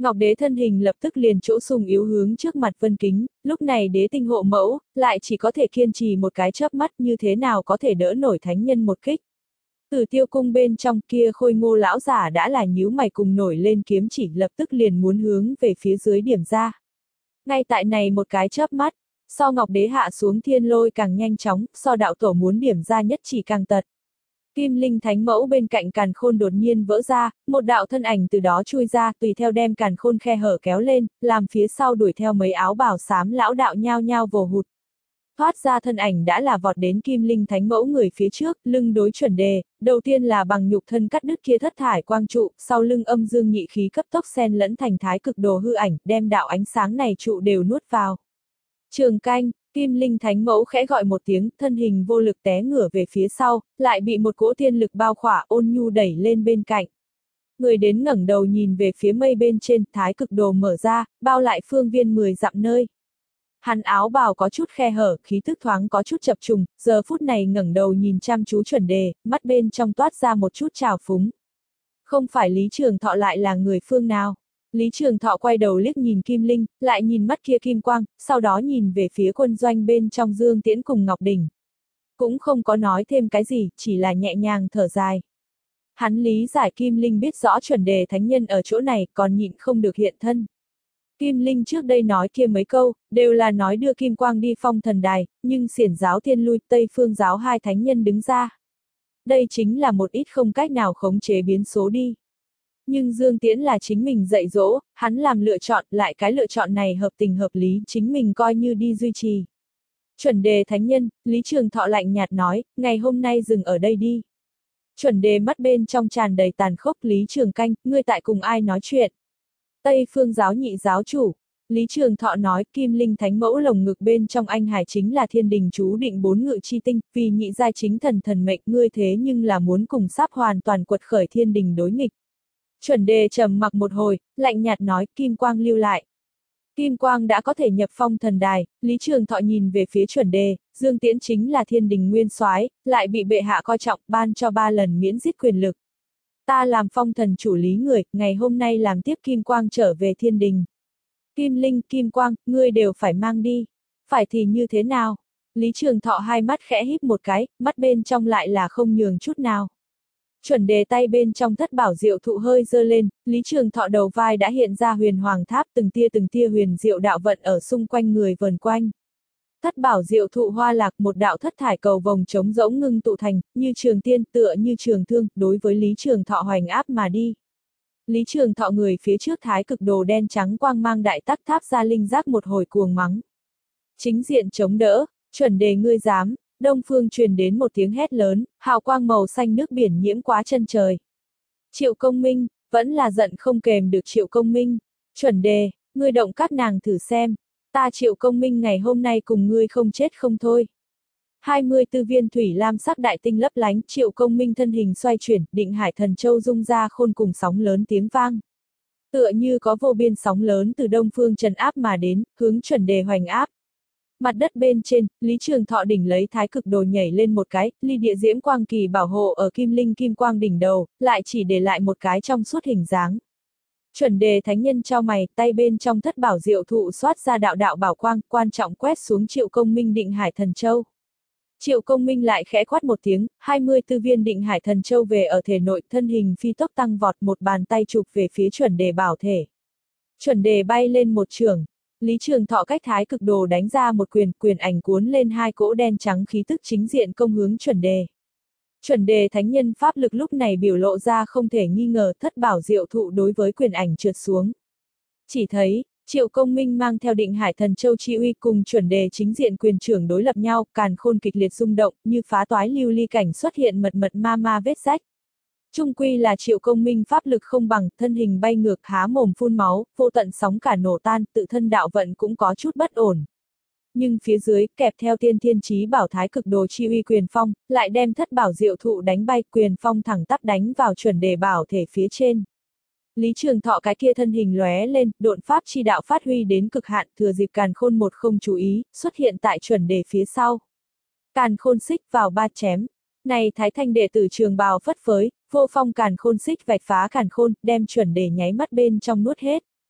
Ngọc Đế thân hình lập tức liền chỗ sùng yếu hướng trước mặt Vân Kính, lúc này đế tinh hộ mẫu, lại chỉ có thể kiên trì một cái chớp mắt như thế nào có thể đỡ nổi thánh nhân một kích. Tử Tiêu cung bên trong kia khôi ngô lão giả đã là nhíu mày cùng nổi lên kiếm chỉ lập tức liền muốn hướng về phía dưới điểm ra. Ngay tại này một cái chớp mắt, so Ngọc Đế hạ xuống thiên lôi càng nhanh chóng, so đạo tổ muốn điểm ra nhất chỉ càng tật. Kim Linh Thánh Mẫu bên cạnh càn khôn đột nhiên vỡ ra, một đạo thân ảnh từ đó chui ra, tùy theo đem càn khôn khe hở kéo lên, làm phía sau đuổi theo mấy áo bào xám lão đạo nhao nhao vồ hụt. Thoát ra thân ảnh đã là vọt đến Kim Linh Thánh Mẫu người phía trước, lưng đối chuẩn đề, đầu tiên là bằng nhục thân cắt đứt kia thất thải quang trụ, sau lưng âm dương nhị khí cấp tốc xen lẫn thành thái cực đồ hư ảnh, đem đạo ánh sáng này trụ đều nuốt vào. Trường canh, Kim Linh Thánh Mẫu khẽ gọi một tiếng, thân hình vô lực té ngửa về phía sau, lại bị một cỗ thiên lực bao khỏa ôn nhu đẩy lên bên cạnh. Người đến ngẩng đầu nhìn về phía mây bên trên, thái cực đồ mở ra, bao lại phương viên mười dặm nơi. Hắn áo bào có chút khe hở, khí tức thoáng có chút chập trùng, giờ phút này ngẩng đầu nhìn chăm chú chuẩn đề, mắt bên trong toát ra một chút trào phúng. Không phải Lý Trường Thọ lại là người phương nào? Lý Trường Thọ quay đầu liếc nhìn Kim Linh, lại nhìn mắt kia kim quang, sau đó nhìn về phía quân doanh bên trong Dương Tiễn cùng Ngọc Đỉnh. Cũng không có nói thêm cái gì, chỉ là nhẹ nhàng thở dài. Hắn lý giải Kim Linh biết rõ chuẩn đề thánh nhân ở chỗ này, còn nhịn không được hiện thân. Kim Linh trước đây nói kia mấy câu, đều là nói đưa kim quang đi phong thần đài, nhưng xiển giáo thiên lui, Tây phương giáo hai thánh nhân đứng ra. Đây chính là một ít không cách nào khống chế biến số đi. Nhưng Dương Tiễn là chính mình dạy dỗ, hắn làm lựa chọn, lại cái lựa chọn này hợp tình hợp lý, chính mình coi như đi duy trì. Chuẩn đề thánh nhân, Lý Trường Thọ lạnh nhạt nói, ngày hôm nay dừng ở đây đi. Chuẩn đề mắt bên trong tràn đầy tàn khốc, Lý Trường Canh, ngươi tại cùng ai nói chuyện? Tây phương giáo nhị giáo chủ. Lý Trường Thọ nói, Kim Linh Thánh Mẫu lồng ngực bên trong anh hải chính là thiên đình chú định bốn ngự chi tinh, vì nhị giai chính thần thần mệnh ngươi thế nhưng là muốn cùng sắp hoàn toàn quật khởi thiên đình đối nghịch. Chuẩn đề trầm mặc một hồi, lạnh nhạt nói, kim quang lưu lại. Kim quang đã có thể nhập phong thần đài, Lý Trường Thọ nhìn về phía chuẩn đề, Dương Tiễn chính là thiên đình nguyên soái, lại bị bệ hạ coi trọng, ban cho ba lần miễn giết quyền lực. Ta làm phong thần chủ lý người, ngày hôm nay làm tiếp kim quang trở về thiên đình. Kim Linh, kim quang, ngươi đều phải mang đi. Phải thì như thế nào? Lý Trường Thọ hai mắt khẽ híp một cái, mắt bên trong lại là không nhường chút nào. Chuẩn đề tay bên trong thất bảo diệu thụ hơi giơ lên, Lý Trường Thọ đầu vai đã hiện ra huyền hoàng tháp, từng tia từng tia huyền diệu đạo vận ở xung quanh người vờn quanh. Thất bảo diệu thụ hoa lạc, một đạo thất thải cầu vồng trống rỗng ngưng tụ thành, như trường tiên tựa như trường thương, đối với Lý Trường Thọ hoành áp mà đi. Lý Trường Thọ người phía trước thái cực đồ đen trắng quang mang đại tắc tháp ra linh giác một hồi cuồng mắng. Chính diện chống đỡ, chuẩn đề ngươi dám. Đông phương truyền đến một tiếng hét lớn, hào quang màu xanh nước biển nhiễm quá chân trời. Triệu Công Minh, vẫn là giận không kềm được Triệu Công Minh. Chuẩn đề, ngươi động các nàng thử xem. Ta Triệu Công Minh ngày hôm nay cùng ngươi không chết không thôi. hai mươi tư viên thủy lam sắc đại tinh lấp lánh, Triệu Công Minh thân hình xoay chuyển, định hải thần châu rung ra khôn cùng sóng lớn tiếng vang. Tựa như có vô biên sóng lớn từ đông phương trần áp mà đến, hướng chuẩn đề hoành áp. Mặt đất bên trên, Lý Trường Thọ đỉnh lấy thái cực đồ nhảy lên một cái, ly địa diễm quang kỳ bảo hộ ở kim linh kim quang đỉnh đầu, lại chỉ để lại một cái trong suốt hình dáng. Chuẩn đề thánh nhân trao mày, tay bên trong thất bảo diệu thụ xoát ra đạo đạo bảo quang, quan trọng quét xuống Triệu Công Minh định hải thần châu. Triệu Công Minh lại khẽ quát một tiếng, hai mươi tư viên định hải thần châu về ở thể nội, thân hình phi tốc tăng vọt, một bàn tay chụp về phía chuẩn đề bảo thể. Chuẩn đề bay lên một trường. Lý Trường Thọ cách thái cực đồ đánh ra một quyền, quyền ảnh cuốn lên hai cỗ đen trắng khí tức chính diện công hướng chuẩn đề. Chuẩn đề thánh nhân pháp lực lúc này biểu lộ ra không thể nghi ngờ, thất bảo diệu thụ đối với quyền ảnh trượt xuống. Chỉ thấy, Triệu Công Minh mang theo định hải thần châu chi uy cùng chuẩn đề chính diện quyền trưởng đối lập nhau, càn khôn kịch liệt rung động, như phá toái lưu ly cảnh xuất hiện mật mật ma ma vết rách. Trung quy là Triệu Công Minh pháp lực không bằng, thân hình bay ngược há mồm phun máu, vô tận sóng cả nổ tan, tự thân đạo vận cũng có chút bất ổn. Nhưng phía dưới, kẹp theo tiên thiên chí bảo thái cực đồ chi uy quyền phong, lại đem thất bảo diệu thụ đánh bay, quyền phong thẳng tắp đánh vào chuẩn đề bảo thể phía trên. Lý Trường Thọ cái kia thân hình lóe lên, độn pháp chi đạo phát huy đến cực hạn, thừa dịp càn khôn một không chú ý, xuất hiện tại chuẩn đề phía sau. Càn khôn xích vào ba chém. Này thái thanh đệ tử trường bào phất phới, vô phong càn khôn xích vạch phá càn khôn, đem chuẩn đề nháy mắt bên trong nuốt hết.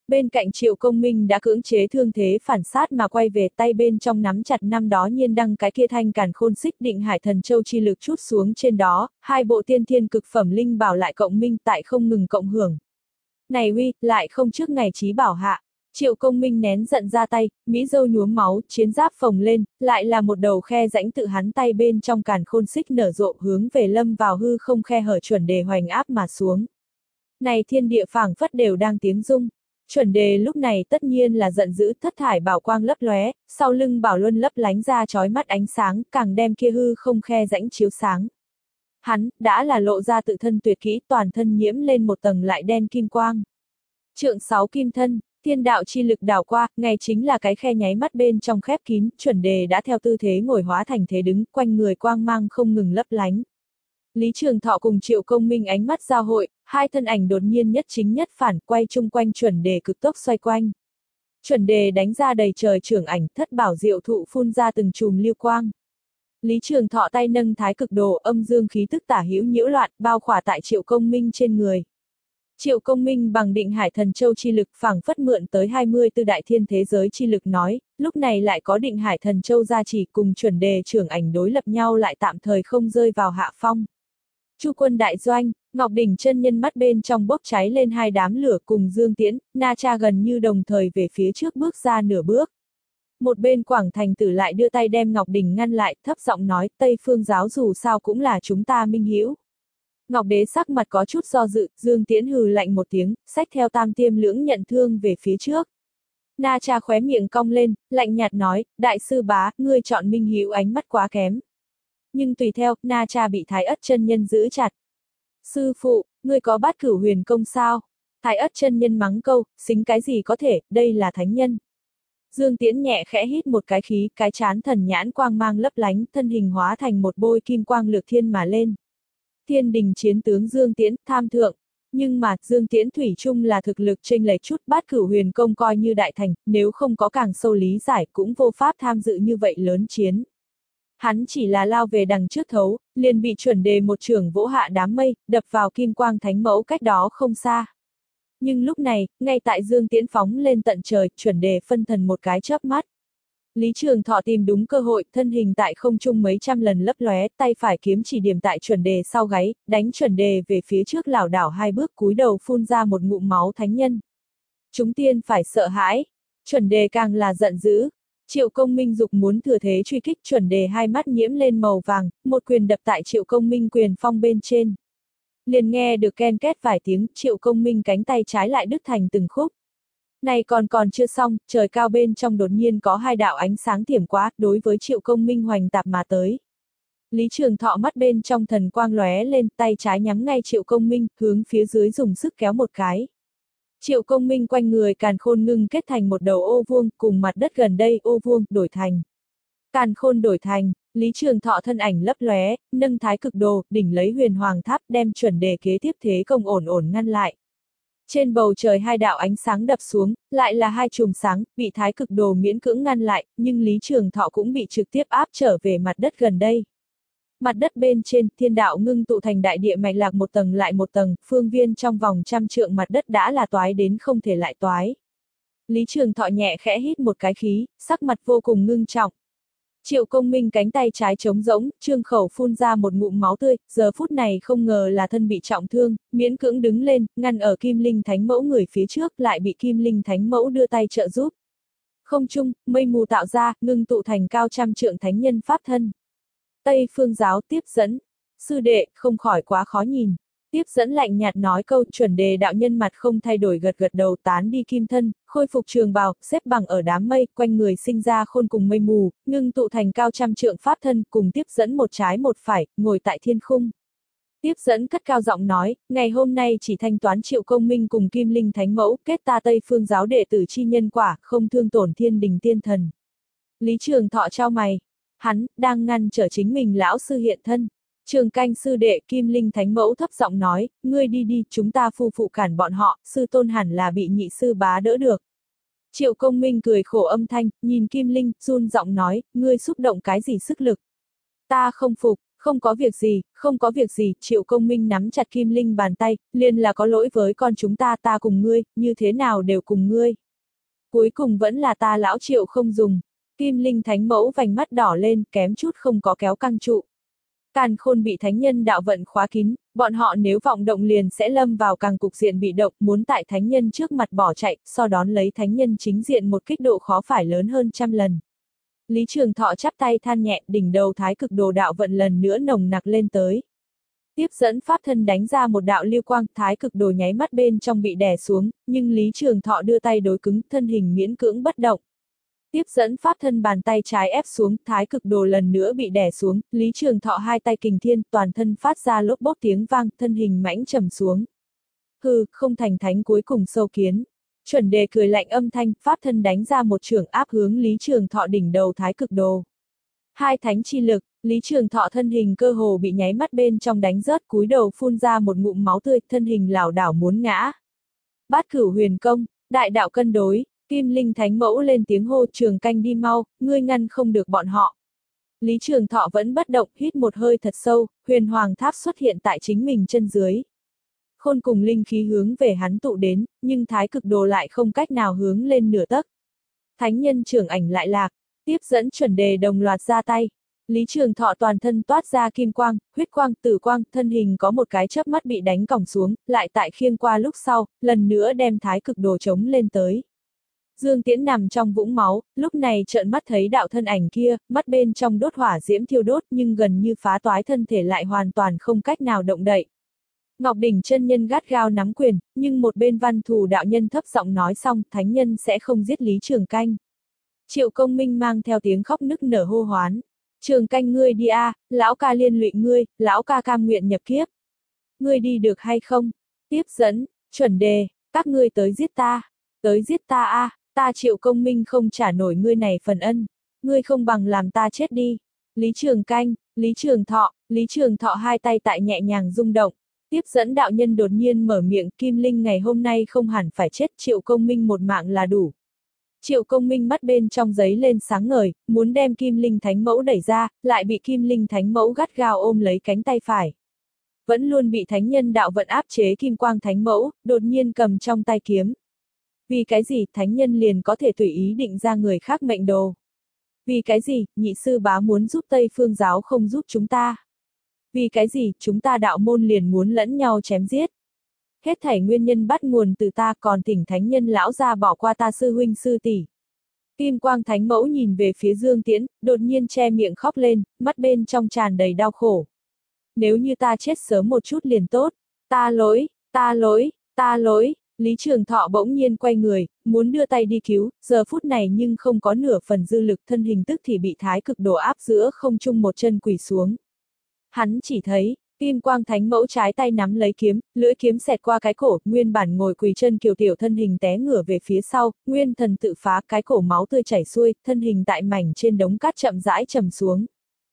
Bên cạnh Triệu Công Minh đã cưỡng chế thương thế phản sát mà quay về, tay bên trong nắm chặt năm đó nhiên đăng cái kia thanh càn khôn xích định hải thần châu chi lực chút xuống trên đó, hai bộ tiên thiên cực phẩm linh bảo lại cộng minh tại không ngừng cộng hưởng. Này uy, lại không trước ngày chí bảo hạ. Triệu Công Minh nén giận ra tay, mỹ dâu nhuốm máu, chiến giáp phồng lên, lại là một đầu khe rãnh tự hắn tay bên trong càn khôn xích nở rộ hướng về lâm vào hư không khe hở chuẩn đề hoành áp mà xuống. Này thiên địa phảng phất đều đang tiếng rung. Chuẩn đề lúc này tất nhiên là giận dữ, thất thải bảo quang lấp lóe, sau lưng bảo luân lấp lánh ra chói mắt ánh sáng, càng đem kia hư không khe rãnh chiếu sáng. Hắn, đã là lộ ra tự thân tuyệt kỹ, toàn thân nhiễm lên một tầng lại đen kim quang. Trượng sáu kim thân, thiên đạo chi lực đảo qua, ngay chính là cái khe nháy mắt bên trong khép kín, chuẩn đề đã theo tư thế ngồi hóa thành thế đứng, quanh người quang mang không ngừng lấp lánh. Lý Trường Thọ cùng Triệu Công Minh ánh mắt giao hội, hai thân ảnh đột nhiên nhất chính nhất phản, quay chung quanh chuẩn đề cực tốc xoay quanh. Chuẩn đề đánh ra đầy trời trưởng ảnh, thất bảo diệu thụ phun ra từng chùm lưu quang. Lý Trường Thọ tay nâng thái cực đồ, âm dương khí tức tả hữu nhiễu loạn, bao khỏa tại Triệu Công Minh trên người. Triệu Công Minh bằng định hải thần châu chi lực phảng phất mượn tới hai mươi tư đại thiên thế giới chi lực nói, lúc này lại có định hải thần châu gia chỉ cùng chuẩn đề trưởng ảnh đối lập nhau lại tạm thời không rơi vào hạ phong. Chu quân đại doanh, Ngọc Đỉnh chân nhân mắt bên trong bốc cháy lên hai đám lửa cùng Dương Tiễn, Na Cha gần như đồng thời về phía trước bước ra nửa bước. Một bên Quảng Thành Tử lại đưa tay đem Ngọc Đỉnh ngăn lại, thấp giọng nói, Tây Phương giáo dù sao cũng là chúng ta minh hữu. Ngọc Đế sắc mặt có chút do dự, Dương Tiễn hừ lạnh một tiếng, xách theo tam tiêm lưỡng nhận thương về phía trước. Na Cha khóe miệng cong lên, lạnh nhạt nói, đại sư bá, ngươi chọn minh hữu ánh mắt quá kém. Nhưng tùy theo, Na Cha bị Thái Ất chân nhân giữ chặt. Sư phụ, ngươi có bát cửu huyền công sao? Thái Ất chân nhân mắng câu, xính cái gì có thể, đây là thánh nhân. Dương Tiễn nhẹ khẽ hít một cái khí, cái chán thần nhãn quang mang lấp lánh, thân hình hóa thành một bôi kim quang lược thiên mà lên. Thiên đình chiến tướng Dương Tiễn, tham thượng. Nhưng mà, Dương Tiễn thủy chung là thực lực chênh lệch chút, bát cửu huyền công coi như đại thành, nếu không có càng sâu lý giải cũng vô pháp tham dự như vậy lớn chiến. Hắn chỉ là lao về đằng trước thấu, liền bị chuẩn đề một trưởng vỗ hạ đám mây, đập vào kim quang thánh mẫu cách đó không xa. Nhưng lúc này, ngay tại Dương Tiễn phóng lên tận trời, chuẩn đề phân thần một cái chớp mắt. Lý Trường Thọ tìm đúng cơ hội, thân hình tại không trung mấy trăm lần lấp lóe, tay phải kiếm chỉ điểm tại chuẩn đề sau gáy, đánh chuẩn đề về phía trước lảo đảo hai bước cúi đầu phun ra một ngụm máu thánh nhân. Chúng tiên phải sợ hãi, chuẩn đề càng là giận dữ. Triệu Công Minh dục muốn thừa thế truy kích, chuẩn đề hai mắt nhiễm lên màu vàng, một quyền đập tại Triệu Công Minh quyền phong bên trên. Liền nghe được ken két vài tiếng, Triệu Công Minh cánh tay trái lại đứt thành từng khúc. Này còn còn chưa xong, trời cao bên trong đột nhiên có hai đạo ánh sáng thiểm quá, đối với Triệu Công Minh hoành tạp mà tới. Lý Trường Thọ mắt bên trong thần quang lóe lên, tay trái nhắm ngay Triệu Công Minh, hướng phía dưới dùng sức kéo một cái. Triệu Công Minh quanh người càn khôn ngưng kết thành một đầu ô vuông, cùng mặt đất gần đây ô vuông đổi thành. Càn khôn đổi thành, Lý Trường Thọ thân ảnh lấp lóe, nâng thái cực đồ, đỉnh lấy huyền hoàng tháp đem chuẩn đề kế tiếp thế công ổn ổn ngăn lại. Trên bầu trời hai đạo ánh sáng đập xuống, lại là hai chùm sáng, bị thái cực đồ miễn cưỡng ngăn lại, nhưng Lý Trường Thọ cũng bị trực tiếp áp trở về mặt đất gần đây. Mặt đất bên trên, thiên đạo ngưng tụ thành đại địa mạch lạc một tầng lại một tầng, phương viên trong vòng trăm trượng mặt đất đã là toái đến không thể lại toái. Lý Trường Thọ nhẹ khẽ hít một cái khí, sắc mặt vô cùng ngưng trọng. Triệu Công Minh cánh tay trái trống rỗng, trương khẩu phun ra một ngụm máu tươi, giờ phút này không ngờ là thân bị trọng thương, miễn cưỡng đứng lên, ngăn ở Kim Linh Thánh Mẫu người phía trước, lại bị Kim Linh Thánh Mẫu đưa tay trợ giúp. Không trung, mây mù tạo ra, ngưng tụ thành cao trăm trượng thánh nhân pháp thân. Tây Phương giáo tiếp dẫn, sư đệ, không khỏi quá khó nhìn. Tiếp dẫn lạnh nhạt nói câu, chuẩn đề đạo nhân mặt không thay đổi gật gật đầu, tán đi kim thân, khôi phục trường bào, xếp bằng ở đám mây, quanh người sinh ra khôn cùng mây mù, ngưng tụ thành cao trăm trượng pháp thân, cùng tiếp dẫn một trái một phải, ngồi tại thiên khung. Tiếp dẫn cất cao giọng nói, ngày hôm nay chỉ thanh toán Triệu Công Minh cùng Kim Linh Thánh Mẫu, kết ta Tây Phương giáo đệ tử chi nhân quả, không thương tổn thiên đình tiên thần. Lý Trường Thọ trao mày, hắn đang ngăn trở chính mình lão sư hiện thân. Trường Canh sư đệ Kim Linh Thánh Mẫu thấp giọng nói, ngươi đi đi, chúng ta phu phụ cản bọn họ, sư tôn hẳn là bị nhị sư bá đỡ được. Triệu Công Minh cười khổ âm thanh, nhìn Kim Linh, run giọng nói, ngươi xúc động cái gì sức lực? Ta không phục, Không có việc gì, không có việc gì, Triệu Công Minh nắm chặt Kim Linh bàn tay, liền là có lỗi với con chúng ta, ta cùng ngươi, như thế nào đều cùng ngươi. Cuối cùng vẫn là ta lão Triệu không dùng. Kim Linh thánh mẫu vành mắt đỏ lên, kém chút không có kéo căng trụ. Càn khôn bị thánh nhân đạo vận khóa kín, bọn họ nếu vọng động liền sẽ lâm vào càng cục diện bị động, muốn tại thánh nhân trước mặt bỏ chạy, sau đón lấy thánh nhân chính diện một kích độ khó phải lớn hơn trăm lần. Lý Trường Thọ chắp tay than nhẹ, đỉnh đầu thái cực đồ đạo vận lần nữa nồng nặc lên tới. Tiếp dẫn pháp thân đánh ra một đạo lưu quang, thái cực đồ nháy mắt bên trong bị đè xuống, nhưng Lý Trường Thọ đưa tay đối cứng, thân hình miễn cưỡng bất động. Tiếp dẫn pháp thân bàn tay trái ép xuống, thái cực đồ lần nữa bị đè xuống, Lý Trường Thọ hai tay kình thiên, toàn thân phát ra lốp bốp tiếng vang, thân hình mãnh trầm xuống. Hừ, không thành thánh cuối cùng sâu kiến. Chuẩn đề cười lạnh âm thanh, pháp thân đánh ra một chưởng áp hướng Lý Trường Thọ đỉnh đầu thái cực đồ. Hai thánh chi lực, Lý Trường Thọ thân hình cơ hồ bị nháy mắt bên trong đánh rớt, cúi đầu phun ra một ngụm máu tươi, thân hình lảo đảo muốn ngã. Bát Cửu Huyền Công, đại đạo cân đối, Kim Linh thánh mẫu lên tiếng hô, Trường Canh đi mau, ngươi ngăn không được bọn họ. Lý Trường Thọ vẫn bất động, hít một hơi thật sâu, huyền hoàng tháp xuất hiện tại chính mình chân dưới. Khôn cùng linh khí hướng về hắn tụ đến, nhưng thái cực đồ lại không cách nào hướng lên nửa tấc. Thánh nhân trưởng ảnh lại lạc, tiếp dẫn chuẩn đề đồng loạt ra tay. Lý Trường Thọ toàn thân toát ra kim quang, huyết quang, tử quang, thân hình có một cái chớp mắt bị đánh còng xuống, lại tại khiêng qua lúc sau, lần nữa đem thái cực đồ chống lên tới. Dương Tiễn nằm trong vũng máu, lúc này trợn mắt thấy đạo thân ảnh kia, mắt bên trong đốt hỏa diễm thiêu đốt nhưng gần như phá toái thân thể lại hoàn toàn không cách nào động đậy. Ngọc Đỉnh chân nhân gắt gao nắm quyền, nhưng một bên Văn Thù đạo nhân thấp giọng nói xong, thánh nhân sẽ không giết Lý Trường Canh. Triệu Công Minh mang theo tiếng khóc nức nở hô hoán. Trường Canh ngươi đi a, à, lão ca liên lụy ngươi, lão ca cam nguyện nhập kiếp. Ngươi đi được hay không? Tiếp dẫn, chuẩn đề, các ngươi tới giết ta. Tới giết ta a, à, ta Triệu Công Minh không trả nổi ngươi này phần ân. Ngươi không bằng làm ta chết đi. Lý Trường Canh, Lý Trường Thọ, Lý Trường Thọ hai tay tại nhẹ nhàng rung động. Tiếp dẫn đạo nhân đột nhiên mở miệng, Kim Linh ngày hôm nay không hẳn phải chết, Triệu Công Minh một mạng là đủ. Triệu Công Minh mắt bên trong giấy lên sáng ngời, muốn đem Kim Linh Thánh Mẫu đẩy ra, lại bị Kim Linh Thánh Mẫu gắt gao ôm lấy cánh tay phải. Vẫn luôn bị thánh nhân đạo vận áp chế Kim Quang Thánh Mẫu, đột nhiên cầm trong tay kiếm. Vì cái gì thánh nhân liền có thể tùy ý định ra người khác mệnh đồ? Vì cái gì, nhị sư bá muốn giúp Tây Phương giáo không giúp chúng ta? Vì cái gì, chúng ta đạo môn liền muốn lẫn nhau chém giết? Hết thảy nguyên nhân bắt nguồn từ ta, còn thỉnh thánh nhân lão ra bỏ qua ta sư huynh sư tỷ. Kim Quang Thánh Mẫu nhìn về phía Dương Tiễn, đột nhiên che miệng khóc lên, mắt bên trong tràn đầy đau khổ. Nếu như ta chết sớm một chút liền tốt, ta lỗi, ta lỗi, ta lỗi. Lý Trường Thọ bỗng nhiên quay người, muốn đưa tay đi cứu, giờ phút này nhưng không có nửa phần dư lực, thân hình tức thì bị thái cực đồ áp giữa không trung một chân quỳ xuống. Hắn chỉ thấy, Kim Quang Thánh Mẫu trái tay nắm lấy kiếm, lưỡi kiếm xẹt qua cái cổ, nguyên bản ngồi quỳ chân kiều tiểu thân hình té ngửa về phía sau, nguyên thần tự phá, cái cổ máu tươi chảy xuôi, thân hình tại mảnh trên đống cát chậm rãi trầm xuống.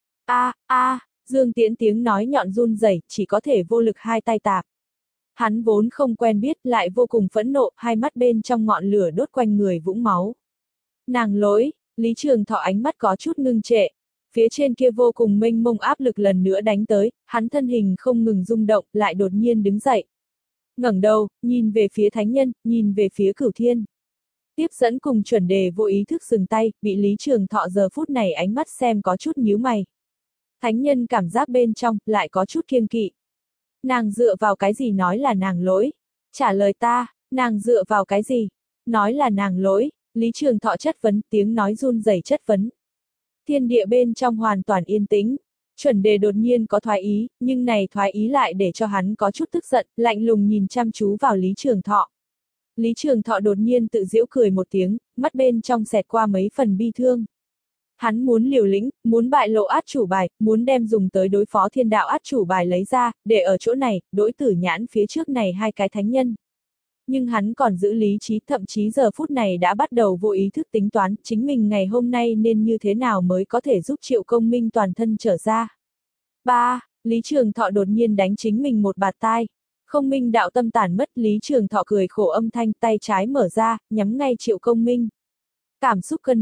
A, a, Dương Tiễn tiếng nói nhọn run rẩy, chỉ có thể vô lực hai tay tạp. Hắn vốn không quen biết, lại vô cùng phẫn nộ, hai mắt bên trong ngọn lửa đốt quanh người vũng máu. Nàng lỗi, Lý Trường Thọ ánh mắt có chút ngưng trệ. Phía trên kia vô cùng mênh mông áp lực lần nữa đánh tới, hắn thân hình không ngừng rung động, lại đột nhiên đứng dậy. Ngẩng đầu, nhìn về phía thánh nhân, nhìn về phía Cửu Thiên. Tiếp dẫn cùng chuẩn đề vô ý thức dừng tay, bị Lý Trường Thọ giờ phút này ánh mắt xem có chút nhíu mày. Thánh nhân cảm giác bên trong, lại có chút kiêng kỵ. Nàng dựa vào cái gì nói là nàng lỗi? Trả lời ta, nàng dựa vào cái gì? Nói là nàng lỗi, Lý Trường Thọ chất vấn, tiếng nói run rẩy chất vấn. Thiên địa bên trong hoàn toàn yên tĩnh. Chuẩn đề đột nhiên có thoái ý, nhưng này thoái ý lại để cho hắn có chút tức giận, lạnh lùng nhìn chăm chú vào Lý Trường Thọ. Lý Trường Thọ đột nhiên tự giễu cười một tiếng, mắt bên trong xẹt qua mấy phần bi thương. Hắn muốn liều lĩnh, muốn bại lộ át chủ bài, muốn đem dùng tới đối phó thiên đạo át chủ bài lấy ra, để ở chỗ này, đối tử nhãn phía trước này hai cái thánh nhân. Nhưng hắn còn giữ lý trí, thậm chí giờ phút này đã bắt đầu vô ý thức tính toán, chính mình ngày hôm nay nên như thế nào mới có thể giúp Triệu Công Minh toàn thân trở ra. ba. Lý Trường Thọ đột nhiên đánh chính mình một bạt tai. Không minh đạo tâm tản mất, Lý Trường Thọ cười khổ âm thanh, tay trái mở ra, nhắm ngay Triệu Công Minh. Cảm xúc cân đối,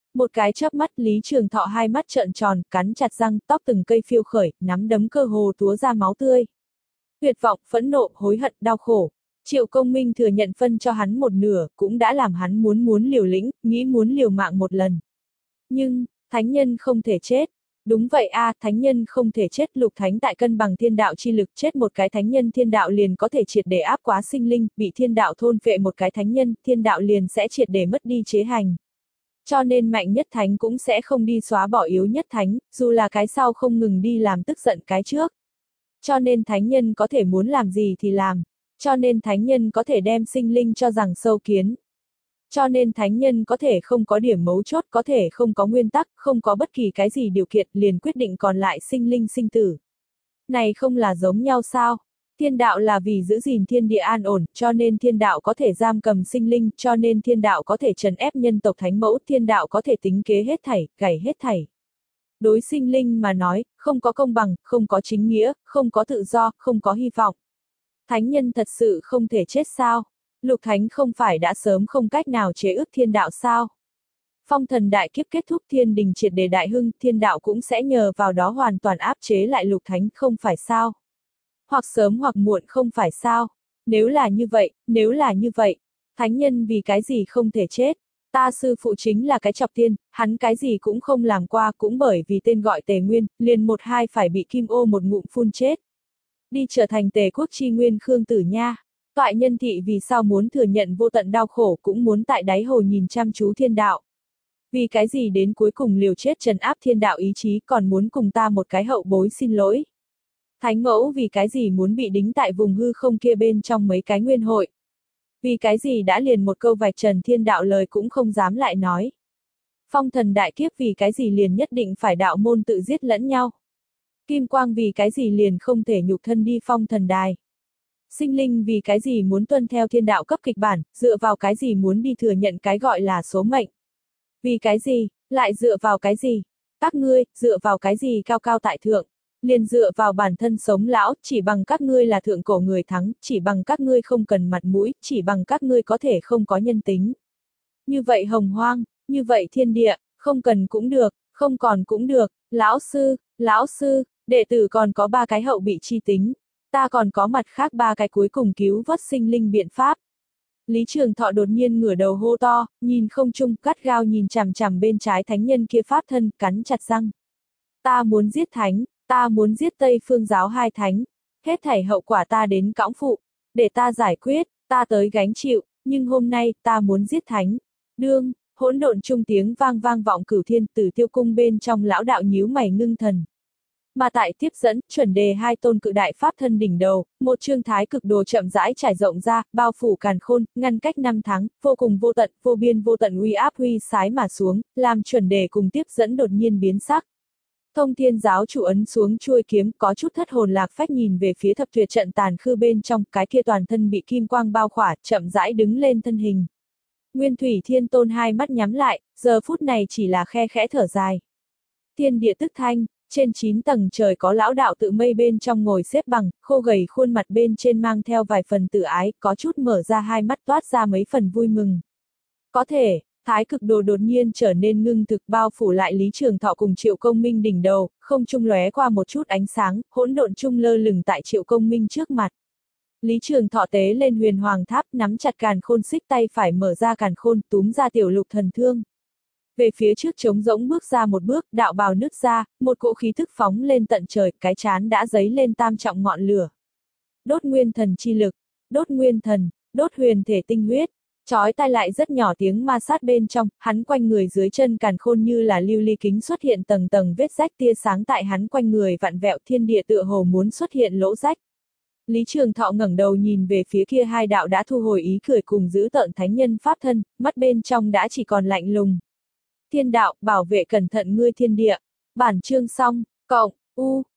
Một cái chớp mắt Lý Trường Thọ hai mắt trợn tròn, cắn chặt răng, tóc từng cây phiêu khởi, nắm đấm cơ hồ túa ra máu tươi. Tuyệt vọng, phẫn nộ, hối hận, đau khổ. Triệu Công Minh thừa nhận phân cho hắn một nửa, cũng đã làm hắn muốn muốn liều lĩnh, nghĩ muốn liều mạng một lần. Nhưng, thánh nhân không thể chết. Đúng vậy a, à, thánh nhân không thể chết. Lục thánh tại cân bằng thiên đạo chi lực, chết một cái thánh nhân thiên đạo liền có thể triệt để áp quá sinh linh, bị thiên đạo thôn phệ một cái thánh nhân, thiên đạo liền sẽ triệt để mất đi chế hành. Cho nên mạnh nhất thánh cũng sẽ không đi xóa bỏ yếu nhất thánh, dù là cái sau không ngừng đi làm tức giận cái trước. Cho nên thánh nhân có thể muốn làm gì thì làm. Cho nên thánh nhân có thể đem sinh linh cho rằng sâu kiến. Cho nên thánh nhân có thể không có điểm mấu chốt, có thể không có nguyên tắc, không có bất kỳ cái gì điều kiện, liền quyết định còn lại sinh linh sinh tử. Này không là giống nhau sao? Thiên đạo là vì giữ gìn thiên địa an ổn, cho nên thiên đạo có thể giam cầm sinh linh, cho nên thiên đạo có thể trấn ép nhân tộc thánh mẫu, thiên đạo có thể tính kế hết thảy, gảy hết thảy. Đối sinh linh mà nói, không có công bằng, không có chính nghĩa, không có tự do, không có hy vọng. Thánh nhân thật sự không thể chết sao? Lục thánh không phải đã sớm không cách nào chế ước thiên đạo sao? Phong thần đại kiếp kết thúc, thiên đình triệt để đại hưng, thiên đạo cũng sẽ nhờ vào đó hoàn toàn áp chế lại lục thánh, không phải sao? Hoặc sớm hoặc muộn, không phải sao? Nếu là như vậy, nếu là như vậy, thánh nhân vì cái gì không thể chết? Ta sư phụ chính là cái chọc tiên, hắn cái gì cũng không làm qua, cũng bởi vì tên gọi Tề Nguyên, liền một hai phải bị kim ô một ngụm phun chết. Đi trở thành Tề quốc chi nguyên Khương Tử Nha. Toại nhân thị vì sao muốn thừa nhận vô tận đau khổ, cũng muốn tại đáy hồ nhìn chăm chú thiên đạo. Vì cái gì đến cuối cùng liều chết trấn áp thiên đạo ý chí, còn muốn cùng ta một cái hậu bối xin lỗi. Thánh mẫu vì cái gì muốn bị đính tại vùng hư không kia bên trong mấy cái nguyên hội. Vì cái gì đã liền một câu vạch trần thiên đạo lời cũng không dám lại nói. Phong thần đại kiếp vì cái gì liền nhất định phải đạo môn tự giết lẫn nhau. Kim quang vì cái gì liền không thể nhục thân đi phong thần đài. Sinh linh vì cái gì muốn tuân theo thiên đạo cấp kịch bản, dựa vào cái gì muốn đi thừa nhận cái gọi là số mệnh. Vì cái gì, lại dựa vào cái gì, các ngươi, dựa vào cái gì cao cao tại thượng, liền dựa vào bản thân sống lão, chỉ bằng các ngươi là thượng cổ người thắng, chỉ bằng các ngươi không cần mặt mũi, chỉ bằng các ngươi có thể không có nhân tính. Như vậy hồng hoang, như vậy thiên địa, không cần cũng được, không còn cũng được, lão sư, lão sư, đệ tử còn có ba cái hậu bị chi tính. Ta còn có mặt khác ba cái cuối cùng cứu vớt sinh linh biện pháp. Lý Trường Thọ đột nhiên ngửa đầu hô to, nhìn không trung, gắt gao nhìn chằm chằm bên trái thánh nhân kia pháp thân, cắn chặt răng. Ta muốn giết thánh, ta muốn giết Tây Phương giáo hai thánh, hết thảy hậu quả ta đến cõng phụ, để ta giải quyết, ta tới gánh chịu, nhưng hôm nay, ta muốn giết thánh. Đương, hỗn độn trung tiếng vang vang vọng cửu thiên, Tử Tiêu cung bên trong lão đạo nhíu mày ngưng thần. Mà tại tiếp dẫn, chuẩn đề hai tôn cự đại pháp thân đỉnh đầu, một chương thái cực đồ chậm rãi trải rộng ra, bao phủ càn khôn, ngăn cách năm tháng, vô cùng vô tận, vô biên vô tận uy áp uy sái mà xuống, làm chuẩn đề cùng tiếp dẫn đột nhiên biến sắc. Thông thiên giáo chủ ấn xuống chuôi kiếm, có chút thất hồn lạc phách nhìn về phía thập tuyệt trận tàn khư bên trong, cái kia toàn thân bị kim quang bao khỏa, chậm rãi đứng lên thân hình. Nguyên Thủy Thiên Tôn hai mắt nhắm lại, giờ phút này chỉ là khe khẽ thở dài. Thiên địa tức thanh. Trên chín tầng trời có lão đạo tự mây bên trong ngồi xếp bằng, khô gầy khuôn mặt bên trên mang theo vài phần tự ái, có chút mở ra hai mắt toát ra mấy phần vui mừng. Có thể, thái cực đồ đột nhiên trở nên ngưng thực bao phủ lại Lý Trường Thọ cùng Triệu Công Minh đỉnh đầu, không trung lóe qua một chút ánh sáng, hỗn độn trung lơ lửng tại Triệu Công Minh trước mặt. Lý Trường Thọ tế lên huyền hoàng tháp, nắm chặt càn khôn xích, tay phải mở ra càn khôn, túm ra tiểu lục thần thương. Về phía trước trống rỗng bước ra một bước, đạo bào nứt ra, một cỗ khí thức phóng lên tận trời, cái chán đã dấy lên tam trọng ngọn lửa. Đốt nguyên thần chi lực, đốt nguyên thần, đốt huyền thể tinh huyết, chói tai lại rất nhỏ tiếng ma sát bên trong, hắn quanh người dưới chân càn khôn như là lưu ly kính xuất hiện tầng tầng vết rách, tia sáng tại hắn quanh người vặn vẹo, thiên địa tựa hồ muốn xuất hiện lỗ rách. Lý Trường Thọ ngẩng đầu nhìn về phía kia hai đạo đã thu hồi ý cười cùng giữ tợn thánh nhân pháp thân, mắt bên trong đã chỉ còn lạnh lùng. Thiên đạo, bảo vệ cẩn thận ngươi thiên địa. Bản chương xong, cộng, u.